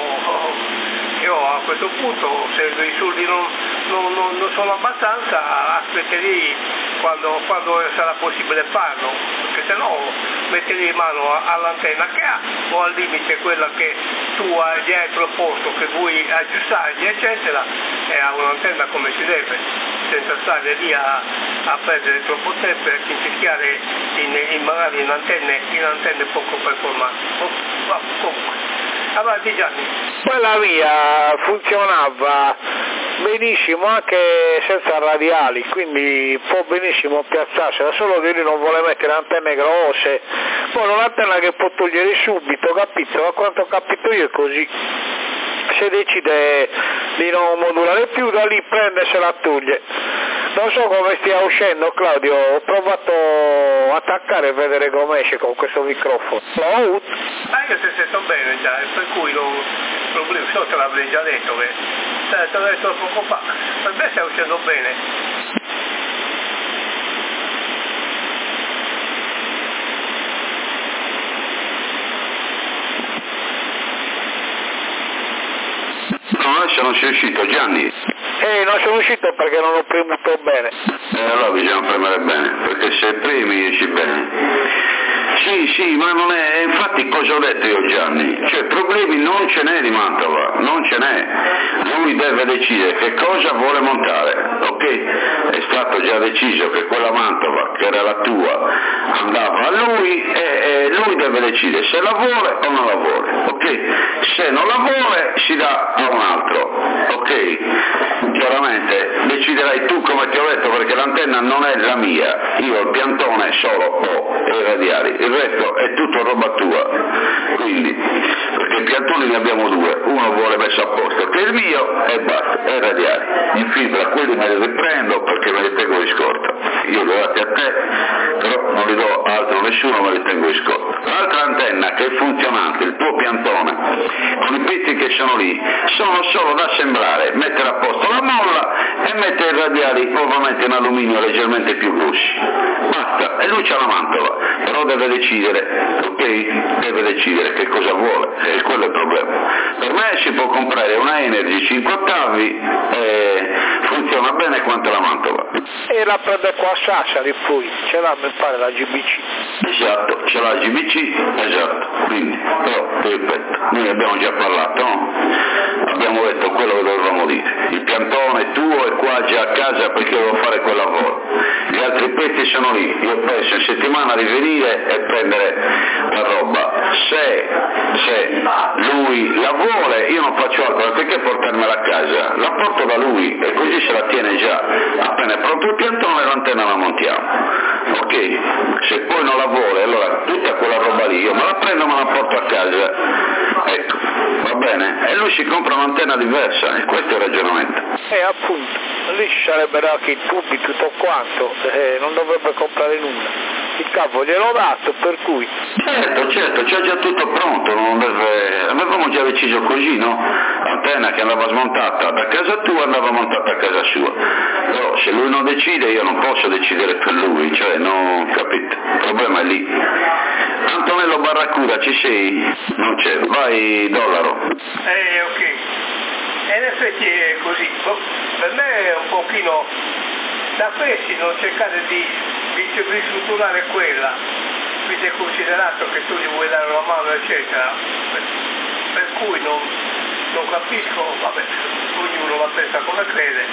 io a questo punto se i soldi non sono abbastanza aspetterei quando sarà possibile farlo, perché se no metterei in mano all'antenna che ha o al limite quella che tu gli hai proposto che vuoi aggiustargli eccetera, e ha un'antenna come si deve, senza stare lì a perdere troppo tempo e a chiacchierare magari in antenne poco performanti. Comunque. Avanti Gianni. Quella via funzionava benissimo anche senza radiali, quindi può benissimo piazzarsela, solo che lui non vuole mettere antenne grosse, poi un'antenna che può togliere subito, capito? Da quanto ho capito io è così. Se decide di non modulare più, da lì prende se la toglie. Non so come stia uscendo Claudio, ho provato a attaccare e vedere come esce con questo microfono. Io ti sento bene già, per cui non problema, io te l'avrei già detto che te l'ho detto poco fa, per me stai uscendo bene. No, non sei uscito Gianni. Non sono uscito perché non ho premuto bene. Allora bisogna premere bene, perché se premi esci bene. Sì, ma non è, infatti cosa ho detto io Gianni? Cioè problemi non ce n'è di Mantova, non ce n'è. Lui deve decidere che cosa vuole montare, ok? ok? È stato già deciso che quella mantova, che era la tua, andava a lui e lui deve decidere se la vuole o non la vuole, ok? Se non la vuole si dà a un altro, ok? Chiaramente deciderai tu, come ti ho detto, perché l'antenna non è la mia, io il piantone solo ho e i radiali, il resto è tutto roba tua, quindi, perché i piantoni ne abbiamo due, uno vuole messo a posto, che è il mio e basta, e i radiali, in fibra quelli me li riprendo perché me li tengo di scorta, io li ho dati a te, però non li do altro a nessuno, me li tengo di scorta. L'altra antenna che è funzionante, il tuo piantone, con i pezzi che sono lì, sono solo da assemblare, mettere a posto la molla e mettere i radiali nuovamente in alluminio leggermente più grossi, basta, e lui c'ha la mantova, però deve decidere, ok? Deve decidere che cosa vuole, e quello è il problema. Per me si può comprare una Energy 5 ottavi e funziona bene quanto la mantova. E la prende qua a Sassari poi, ce l'ha mi pare la GBC. Esatto, c'è la GBC, esatto, quindi, però, ti ripeto, noi abbiamo già parlato, no? Abbiamo detto quello che dovevamo dire, il piantone tuo è qua già a casa perché devo fare quel lavoro, gli altri pezzi sono lì, io penso in settimana di venire e prendere la roba, se lui la vuole io non faccio altro perché portarmela a casa, la porto da lui e così se la tiene già, appena è pronto il piantone l'antenna la montiamo, ok? Se poi non la vuole allora tutta quella roba lì io me la prendo e me la porto a casa, ecco, va bene? E lui si compra un'antenna diversa e questo è il ragionamento. Appunto, lì ci sarebbero anche i tubi, tutto quanto, non dovrebbe comprare nulla. Il capo gliel'ho dato, per cui... Certo, c'è già tutto pronto, non deve... avevamo già deciso così, no? L'antenna che andava smontata da casa tua andava montata a casa sua, però se lui non decide io non posso decidere per lui, cioè non capite, il problema è lì. Antonello Barracuda, ci sei? Non c'è, vai Dollaro. Ok, e in effetti è così, per me è un pochino da questi non cercare di ristrutturare quella, quindi è considerato che tu gli vuoi dare una mano eccetera, per cui non capisco, vabbè, ognuno la pensa come crede,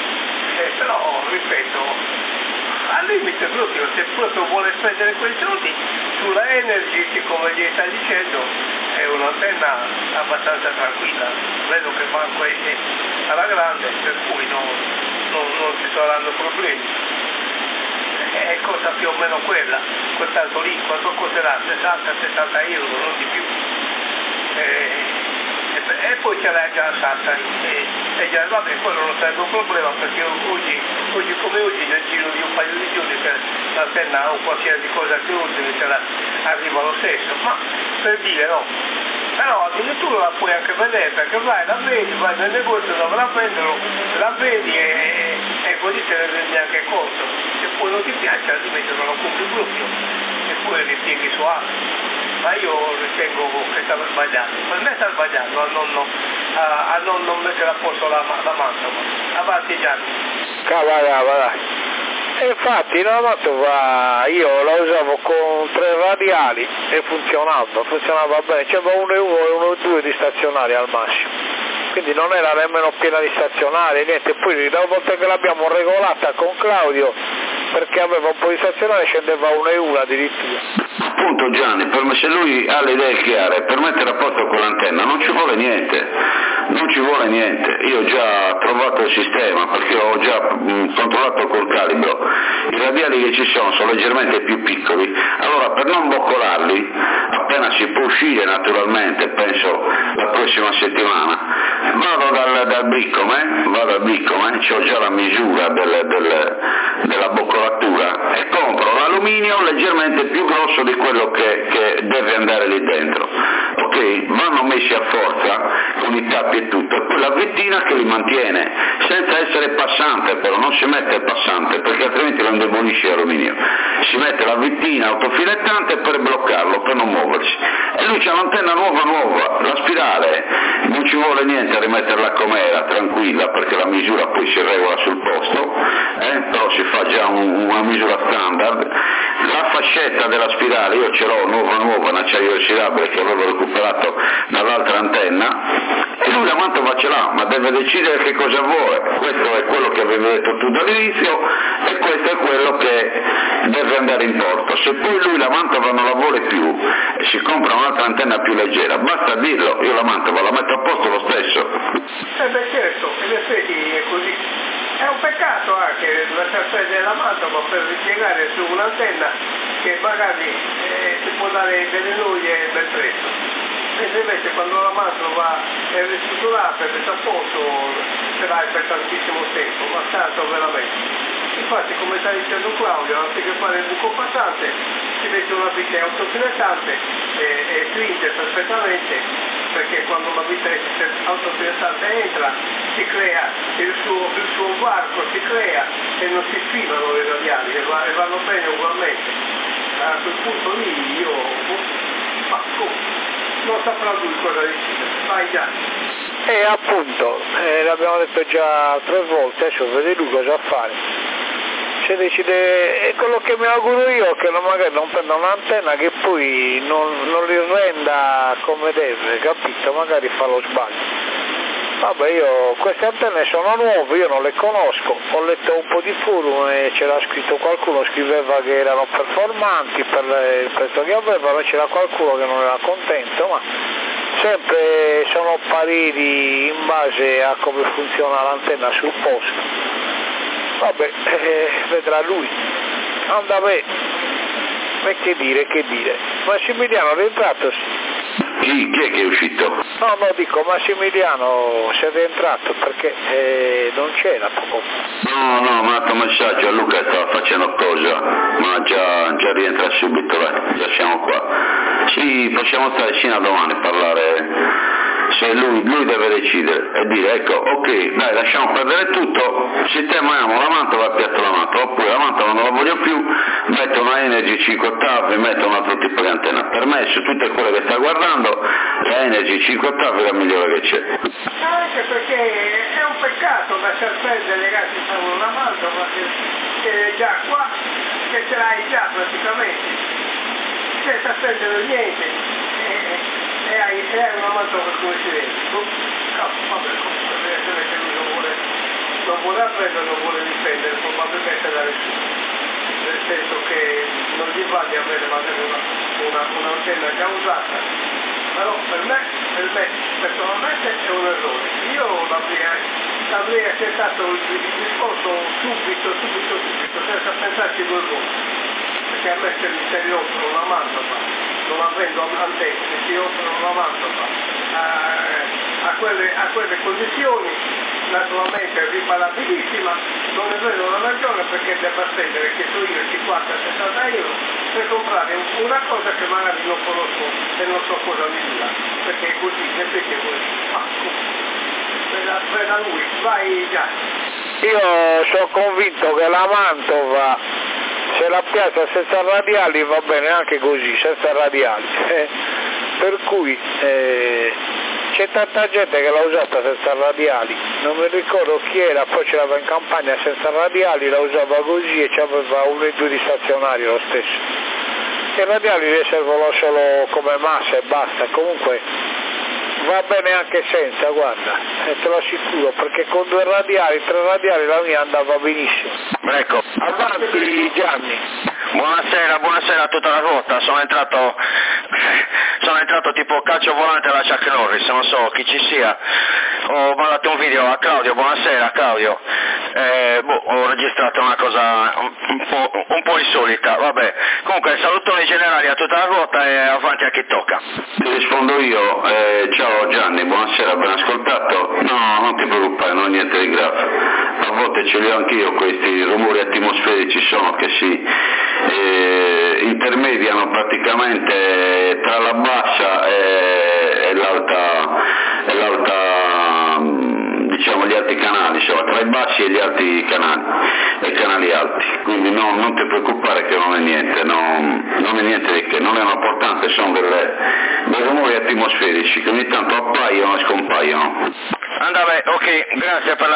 però ripeto, al limite proprio se proprio vuole spendere quei soldi sulla Energy che come gli sta dicendo è un'antenna abbastanza tranquilla, vedo che manco è alla grande, per cui non ci saranno problemi. È cosa più o meno quella, quel tanto lì, quanto costerà? 60-70 euro, non di più. E poi ce l'hai già a Sassari e già vabbè, quello non sarebbe un problema perché oggi come oggi nel giro di un paio di giorni per l'antenna o qualsiasi cosa che ordini arriva lo stesso, ma per dire no, però addirittura la puoi anche vedere perché vai nel negozio dove la vendono, la vedi e così te ne rendi anche conto, se poi non ti piace al limite non lo compri proprio e poi ripieghi su altro. Ma io ritengo che sta sbagliando, per me sta sbagliando a non mettere a posto la mantova. Avanti Gianni. Cavalla. E infatti la mantova io la usavo con 3 radiali e funzionava bene, c'era 1 e 1 e 1 e 2 di stazionari al massimo, quindi non era nemmeno piena di stazionari, niente, poi da una volta che l'abbiamo regolata con Claudio, perché aveva un po' di stazionare scendeva 1 e 1 addirittura. Appunto Gianni, per me se lui ha le idee chiare per mettere a posto con l'antenna non ci vuole niente, io ho già trovato il sistema perché ho già controllato col calibro, i radiali che ci sono leggermente più piccoli, allora per non boccolarli, appena si può uscire naturalmente, penso la prossima settimana, vado dal Briccome, c'ho già la misura della boccolatura e compro l'alluminio leggermente più grosso di quello che deve andare lì dentro, ok? Vanno messi a forza con i tappi e tutto, e poi la vettina che li mantiene senza essere passante, però non si mette il passante perché altrimenti lo indebolisce l'alluminio, si mette la vettina autofilettante per bloccarlo, per non muoversi, e lui c'ha l'antenna nuova, la spirale non ci vuole niente a rimetterla com'era, tranquilla, perché la misura poi si regola sul posto, però si fa già una misura standard. La fascetta della spirale io ce l'ho nuova in acciaio inossidabile che avevo recuperato dall'altra antenna e lui la Mantova ce l'ha, ma deve decidere che cosa vuole. Questo è quello che avevi detto tu dall'inizio e questo è quello che deve andare in porto. Se poi lui la Mantova non la vuole più e si compra un'altra antenna più leggera, basta dirlo, io la Mantova la metto a posto lo stesso. Beh certo, in effetti è così. È un peccato anche lasciar perdere la Mantova per ripiegare su un'antenna che magari si può dare delle noie nel prezzo. Mentre invece quando la Mantova è ristrutturata e messa a posto ce l'hai per tantissimo tempo, ma tanto veramente. Infatti, come sta dicendo Claudio, anziché fare il buco passante si mette una vite autofilettante e stringe perfettamente, perché quando una vite autofilettante entra si crea il suo varco, si crea e non si sfilano le radiali e vanno bene ugualmente. A quel punto lì io non saprà lui cosa decidere, vai già. E appunto, l'abbiamo detto già 3 volte, adesso vede lui cosa fare. Se decide, e quello che mi auguro io è che magari non prenda un'antenna che poi non li renda come deve, capito? Magari fa lo sbaglio. Vabbè, queste antenne sono nuove, io non le conosco, ho letto un po' di forum e c'era scritto, qualcuno scriveva che erano performanti per il prezzo che avevano, c'era qualcuno che non era contento, ma sempre sono pareri in base a come funziona l'antenna sul posto. Vabbè, vedrà lui. Vabbè, e che dire. Massimiliano è rientrato? Chi è che è uscito? No, dico Massimiliano si è rientrato perché non c'era poco. No, mi ha dato messaggio a Luca, stava facendo cosa, ma già rientra subito, già siamo qua. Sì, possiamo stare fino a domani a parlare. Se lui deve decidere e dire ecco, ok, dai, lasciamo perdere tutto, sistemiamo la Mantova e piatto la Mantova, oppure la Mantova non la voglio più, metto una Energy 5 ottavi, metto un altro tipo di antenna. Per me su tutte quelle che sta guardando la Energy 5 ottavi è la migliore che c'è. Anche perché è un peccato lasciar perdere, ragazzi, sono una Mantova che è già qua, che ce l'hai già praticamente, senza perdere niente. E hai una Mantova come si vede. Vabbè, deve essere che lui non vuole apprendere, non vuole difendere, probabilmente da nessuno. Nel senso che non gli va di avere magari un'antenna già usata. Però per me personalmente è un errore. Io l'avrei accettato il discorso subito, senza pensarci 2 volte. Perché a me se mi offre una Mantova, non avendo antenne, si offrono una Mantova a quelle condizioni, naturalmente è riparabilissima, non ne vedo una ragione perché debba spendere, che so io, 50-60 euro per comprare una cosa che magari non conosco e non so cosa misura, perché è così, è veda lui, vai già. Io sono convinto che la Mantova, se la piazza senza radiali va bene anche così, senza radiali, per cui c'è tanta gente che l'ha usata senza radiali, non mi ricordo chi era, poi ce l'aveva in campagna senza radiali, la usava così e c'aveva 1 e 2 di stazionario lo stesso. I radiali le servono solo come massa e basta, comunque va bene anche senza, guarda, te lo assicuro, perché con 2 radiali, 3 radiali la mia andava benissimo. Ecco, Avanti Gianni. Buonasera a tutta la rotta, sono entrato tipo calcio volante alla Chuck Norris, non so chi ci sia, ho mandato un video a Claudio, buonasera Claudio, ho registrato una cosa un po' insolita, vabbè, comunque salutoni generali a tutta la rotta e avanti a chi tocca. Ti rispondo io, ciao Gianni, buonasera, ben ascoltato. No, non ti preoccupare, non è niente di grave. A volte ce li ho anch'io questi rumori atmosferici, sono che si intermediano praticamente tra la bassa e l'alta, diciamo gli alti canali, insomma, tra i bassi e gli alti canali, e canali alti, quindi non ti preoccupare che non è niente, non è niente di che, non è importante, sono dei rumori atmosferici che ogni tanto appaiono e scompaiono. Andava, ok, grazie per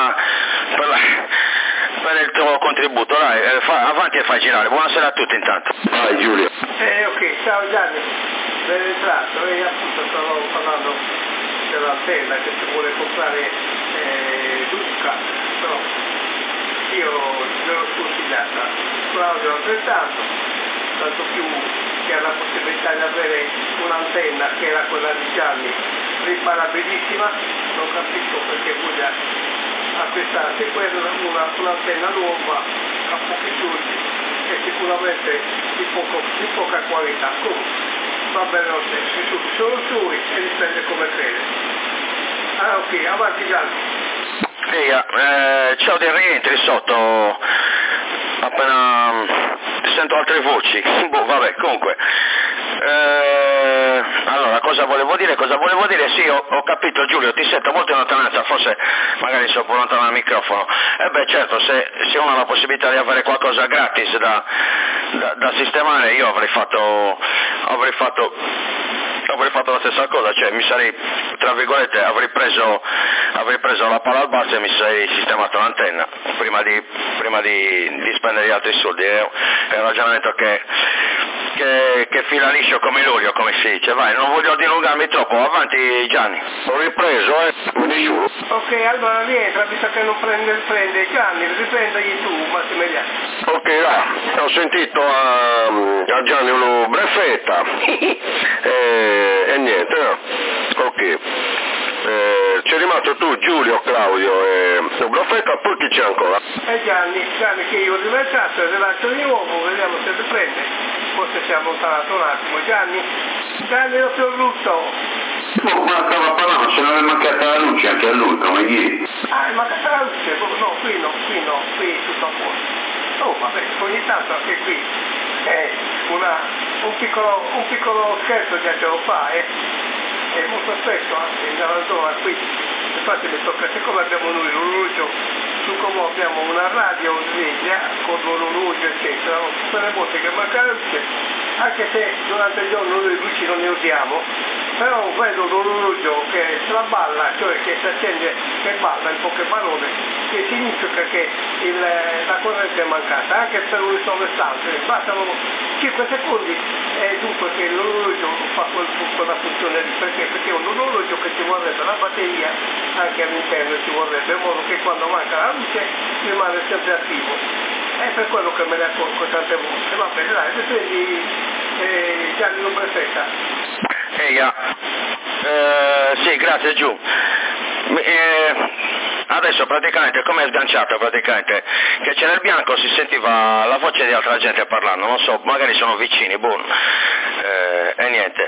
il tuo contributo, dai, avanti e fai girare, buonasera a tutti intanto. Vai Giulio. Ok, ciao Gianni, ben entrato, appunto stavo parlando dell'antenna che si vuole comprare Lucca, però io l'ho sconsigliata, Claudio altrettanto, tanto più che ha la possibilità di avere un'antenna che era quella di Gianni, riparabilissima, non capisco perché voglia acquistarsi un'antenna nuova a pochi soldi e sicuramente di poca qualità. Comunque va bene lo stesso, i suoi sono suoi e li spende come crede. Ah ok, avanti Gianni. Ciao dei rientri sotto, appena sento altre voci, vabbè comunque. Allora cosa volevo dire? Sì, ho capito Giulio, ti sento molto in lontananza, forse magari sono un po' lontano dal microfono. Certo, se uno ha la possibilità di avere qualcosa gratis da sistemare, io avrei fatto la stessa cosa, cioè mi sarei, tra virgolette, avrei preso la palla al balzo e mi sarei sistemato l'antenna prima di spendere gli altri soldi. È un ragionamento che fila liscio come l'olio, come si dice. Vai, non voglio dilungarmi troppo, avanti Gianni. Ho ripreso, mi giuro. Ok, allora rientra, visto che non prende Gianni, riprendagli tu, Massimiliano. Ok, ho sentito a Gianni una breffetta e niente, no? Ok. C'è rimasto tu, Giulio, Claudio e Brofetta, poi chi c'è ancora? Gianni che io ho rilasciato e rilascio di nuovo, vediamo se riprende, forse si è allontanato un attimo. Gianni lo più brutto. No, ma stava parlando, se non è mancata la luce anche a lui, come ieri. Ah, è mancata la luce? No, qui tutto a posto. Oh, vabbè, ogni tanto anche qui un piccolo scherzo già ce lo fa, e molto spesso anche nella zona qui, infatti mi tocca, siccome abbiamo noi l'orologio, su come abbiamo una radio sveglia con l'orologio eccetera, tutte le volte che manca la luce, anche se durante il giorno noi luci non ne usiamo, però vedo l'orologio che traballa, cioè che si accende, che balla in poche parole, che significa che la corrente è mancata, anche per un solo istante, bastano 5 secondi e dunque che l'orologio fa quella funzione lì, perché è un orologio che ci vorrebbe la batteria anche all'interno, ci vorrebbe, in modo che quando manca la luce rimane sempre attivo. È per quello che me ne accorgo tante volte. Va bene, dai, riprendi Gianni lo prefetta. Sì, grazie Giù. Adesso praticamente come è sganciato praticamente che c'è nel bianco si sentiva la voce di altra gente parlando, non so, magari sono vicini, e niente.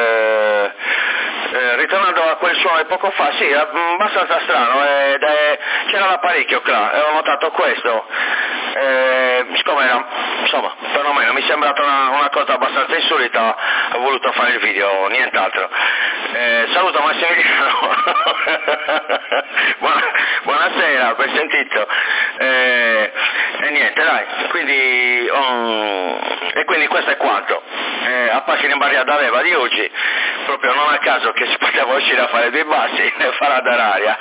Ritornando a quel suono di poco fa, sì, era abbastanza strano c'era l'apparecchio là, e ho notato questo, siccome era, insomma, perlomeno mi è sembrata una cosa abbastanza insolita, ho voluto fare il video, nient'altro. Saluto Massimiliano. Buonasera, ben sentito. E niente, dai, quindi questo è quanto. A pagina imbariata aveva di oggi, proprio non a caso che si poteva uscire a fare dei bassi ne farà d'aria.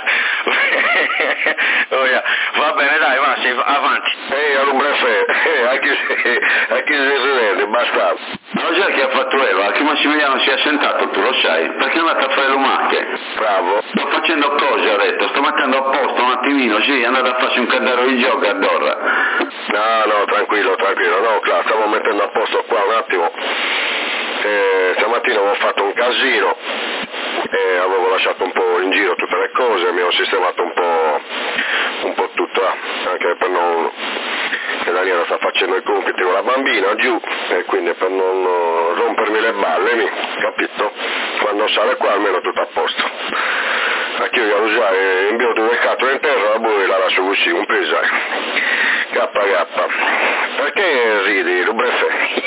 Va bene, dai, Massi, avanti. A chi si rivede, basta. Ma lo sai che ha fatto Eva? Che Massimiliano si è assentato, tu lo sai, perché è andato a fare le lumache. Bravo. Sto facendo cose, ha detto, sto mettendo a posto un attimino, sì, è andato a farsi un candelo di gioco a Dorra. No, tranquillo, no, Cla, stavo mettendo a posto qua un attimo. Stamattina avevo fatto un casino, avevo lasciato un po' in giro tutte le cose, mi ho sistemato un po' tutto, anche per non, che Daniela sta facendo i compiti con la bambina giù, e quindi per non rompermi le balle, capito? Quando sale qua almeno tutto a posto. Anche io devo usare in bio due scatole in terra, la poi la lascio così, compresa. K. Perché ridi, Rubrefe?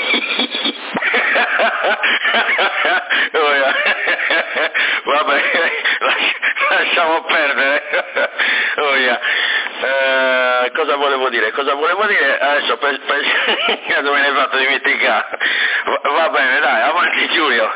Vabbè, lasciamo perdere. Cosa volevo dire? Adesso dove ne hai fatto dimenticare? Va bene, dai, avanti Giulio.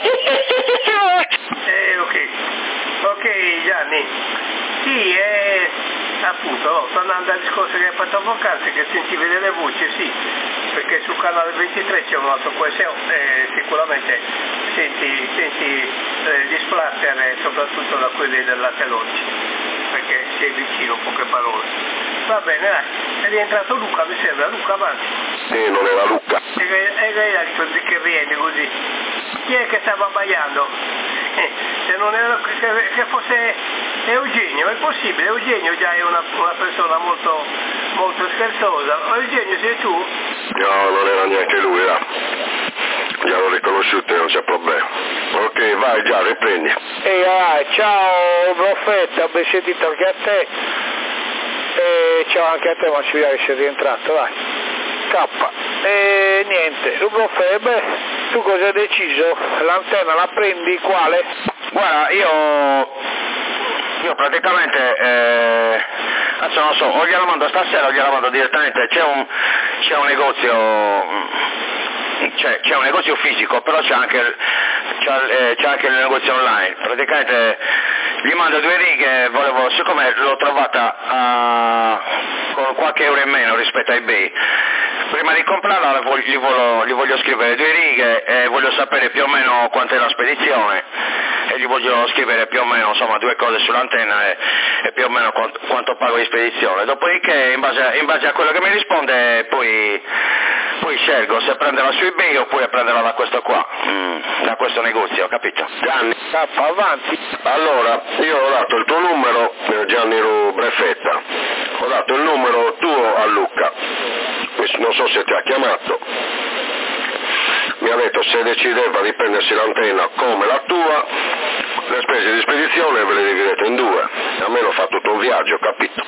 Ok Gianni, sì, appunto, tornando al discorso che hai fatto poc'anzi, che sentivi delle voci, sì, perché sul canale 23 c'è un altro queseo, sicuramente senti gli splatter soprattutto da quelli del latte Loggi, perché sei vicino, poche parole. Va bene, dai, è rientrato Luca, mi sembra. Luca, avanti. Sì, non era Luca. E che viene così. Chi è che stava abbaiando? Se non era che fosse Eugenio, è possibile, Eugenio già è una persona molto, molto scherzosa. Eugenio, sei tu? No, non era neanche lui, là. Già l'ho riconosciuto, non c'è problema. Ok, vai, già, riprendi. Ciao Profeta, ben sentito anche a te. Ciao anche a te, ma ci vediamo che sei rientrato, vai. K. Niente, Profeta, tu cosa hai deciso? L'antenna la prendi quale? Guarda, io praticamente, adesso non so, o gliela mando stasera o gliela mando direttamente, c'è un negozio fisico, però c'è anche il negozio online. Praticamente gli mando 2 righe, siccome l'ho trovata con qualche euro in meno rispetto a eBay, prima di comprarla gli voglio scrivere 2 righe e voglio sapere più o meno quant'è la spedizione e gli voglio scrivere più o meno, insomma, 2 cose sull'antenna e più o meno quanto pago di spedizione. Dopodiché in base a quello che mi risponde poi scelgo se prenderla su eBay oppure prenderla da questo qua, da questo negozio, capito? Gianni, avanti. Allora, io ho dato il tuo numero, Gianni Brefetta, ho dato il numero tuo a Luca, non so se ti ha chiamato, mi ha detto se decideva di prendersi l'antenna come la tua, le spese di spedizione ve le dividete in 2, a me l'ho fatto tutto un viaggio, capito?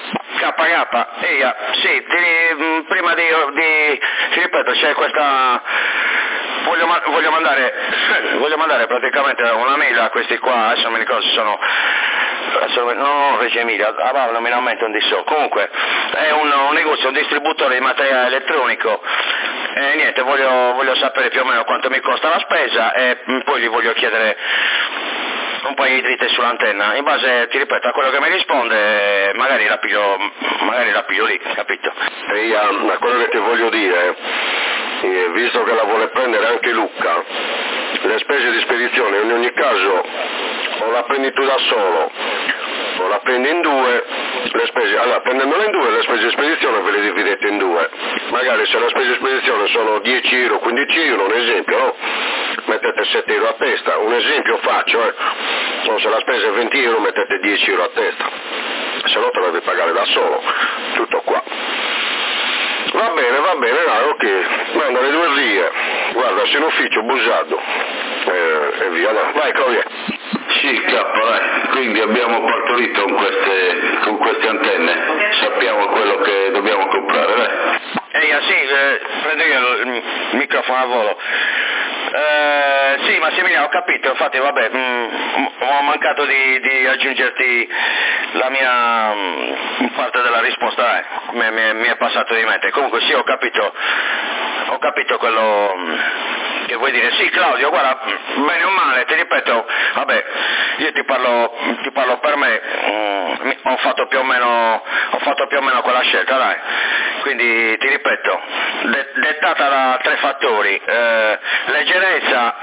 Sì, prima di ti ripeto, c'è questa, voglio mandare praticamente una mail a questi qua, adesso mi ricordo se sono, no, Reggio Emilia, non mi lamento un di so, comunque è un negozio, un distributore di materiale elettronico e niente, voglio sapere più o meno quanto mi costa la spesa e poi gli voglio chiedere un paio di dritte sull'antenna, in base, ti ripeto, a quello che mi risponde magari la piglio lì, capito? Ma quello che ti voglio dire, visto che la vuole prendere anche Luca, le spese di spedizione in ogni caso o la prendi tu da solo o la prendi in 2, le spese, allora prendendola in 2 le spese di spedizione ve le dividete in 2, magari se le spese di spedizione sono 10 euro, 15 euro, un esempio, no? Mettete 7 euro a testa, un esempio faccio, se la spesa è 20 euro mettete 10 euro a testa, se no te la devi pagare da solo, tutto qua. Va bene, dai, ok, manda le 2 righe, guarda, sei in ufficio, Busardo, e via, dai, vai Claudia. Sì, dai, quindi abbiamo partorito con queste antenne, sappiamo quello che dobbiamo comprare, dai. Prendo io il microfono a volo. Sì, Massimiliano, ho capito, infatti vabbè, ho mancato di aggiungerti la mia parte della risposta, mi è passato di mente. Comunque sì, ho capito quello che vuoi dire. Sì, Claudio, guarda, bene o male, ti ripeto, vabbè, io ti parlo per me, ho fatto più o meno quella scelta, dai. Quindi ti ripeto, dettata da 3 fattori, leggerezza,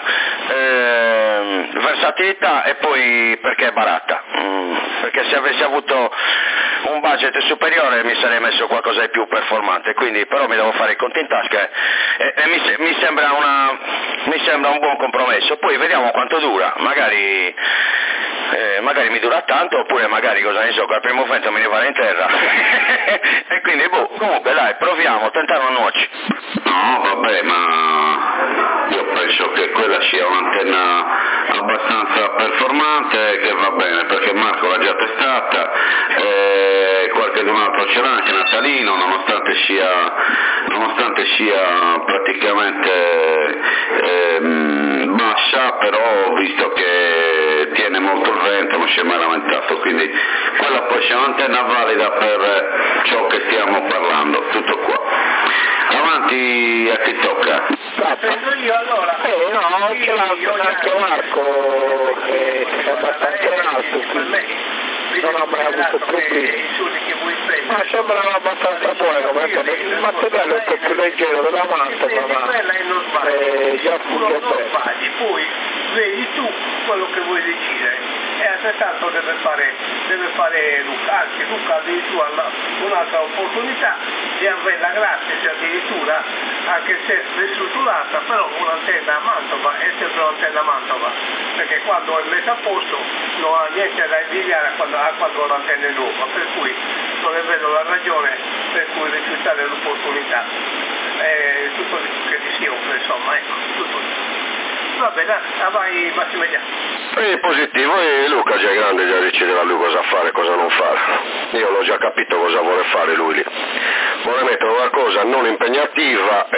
versatilità e poi perché è baratta, perché se avessi avuto un budget superiore mi sarei messo qualcosa di più performante, quindi però mi devo fare i conti in tasca e mi sembra un buon compromesso, poi vediamo quanto dura, magari mi dura tanto oppure magari, cosa ne so, col primo vento mi rimane in terra e quindi comunque dai, proviamo, tentiamo nuoci. No, vabbè, ma io penso che quella sia un'antenna abbastanza performante, che va bene perché Marco l'ha già testata, qualche altro c'era anche natalino, nonostante sia praticamente bassa, però visto che tiene molto il vento non si è mai lamentato, quindi quella può essere un'antenna valida per ciò che stiamo parlando, tutto qua. Avanti, a chi tocca? Prendo io allora. No, anche Marco, che è abbastanza alto. non avrei avuto problemi. Ma sembrava abbastanza buono, perché il materiale è un po' più leggero della mantova, ma già funge bene. Poi vedi tu quello che vuoi decidere. E altrettanto deve fare Luca, anzi Luca addirittura un'altra opportunità di avere la grazia addirittura, anche se ristrutturata, però un'antenna a Mantova è sempre un'antenna a Mantova, perché quando è messa a posto non ha niente da invidiare a quando l'antenna è nuova, per cui non ne vedo la ragione per cui rifiutare l'opportunità. Tutto che ti sia, insomma, ecco, tutto. Va bene, vai Massimiliano. È positivo e Luca già è grande, già decideva lui cosa fare e cosa non fare. Io l'ho già capito cosa vuole fare lui lì. Vuole mettere una cosa non impegnativa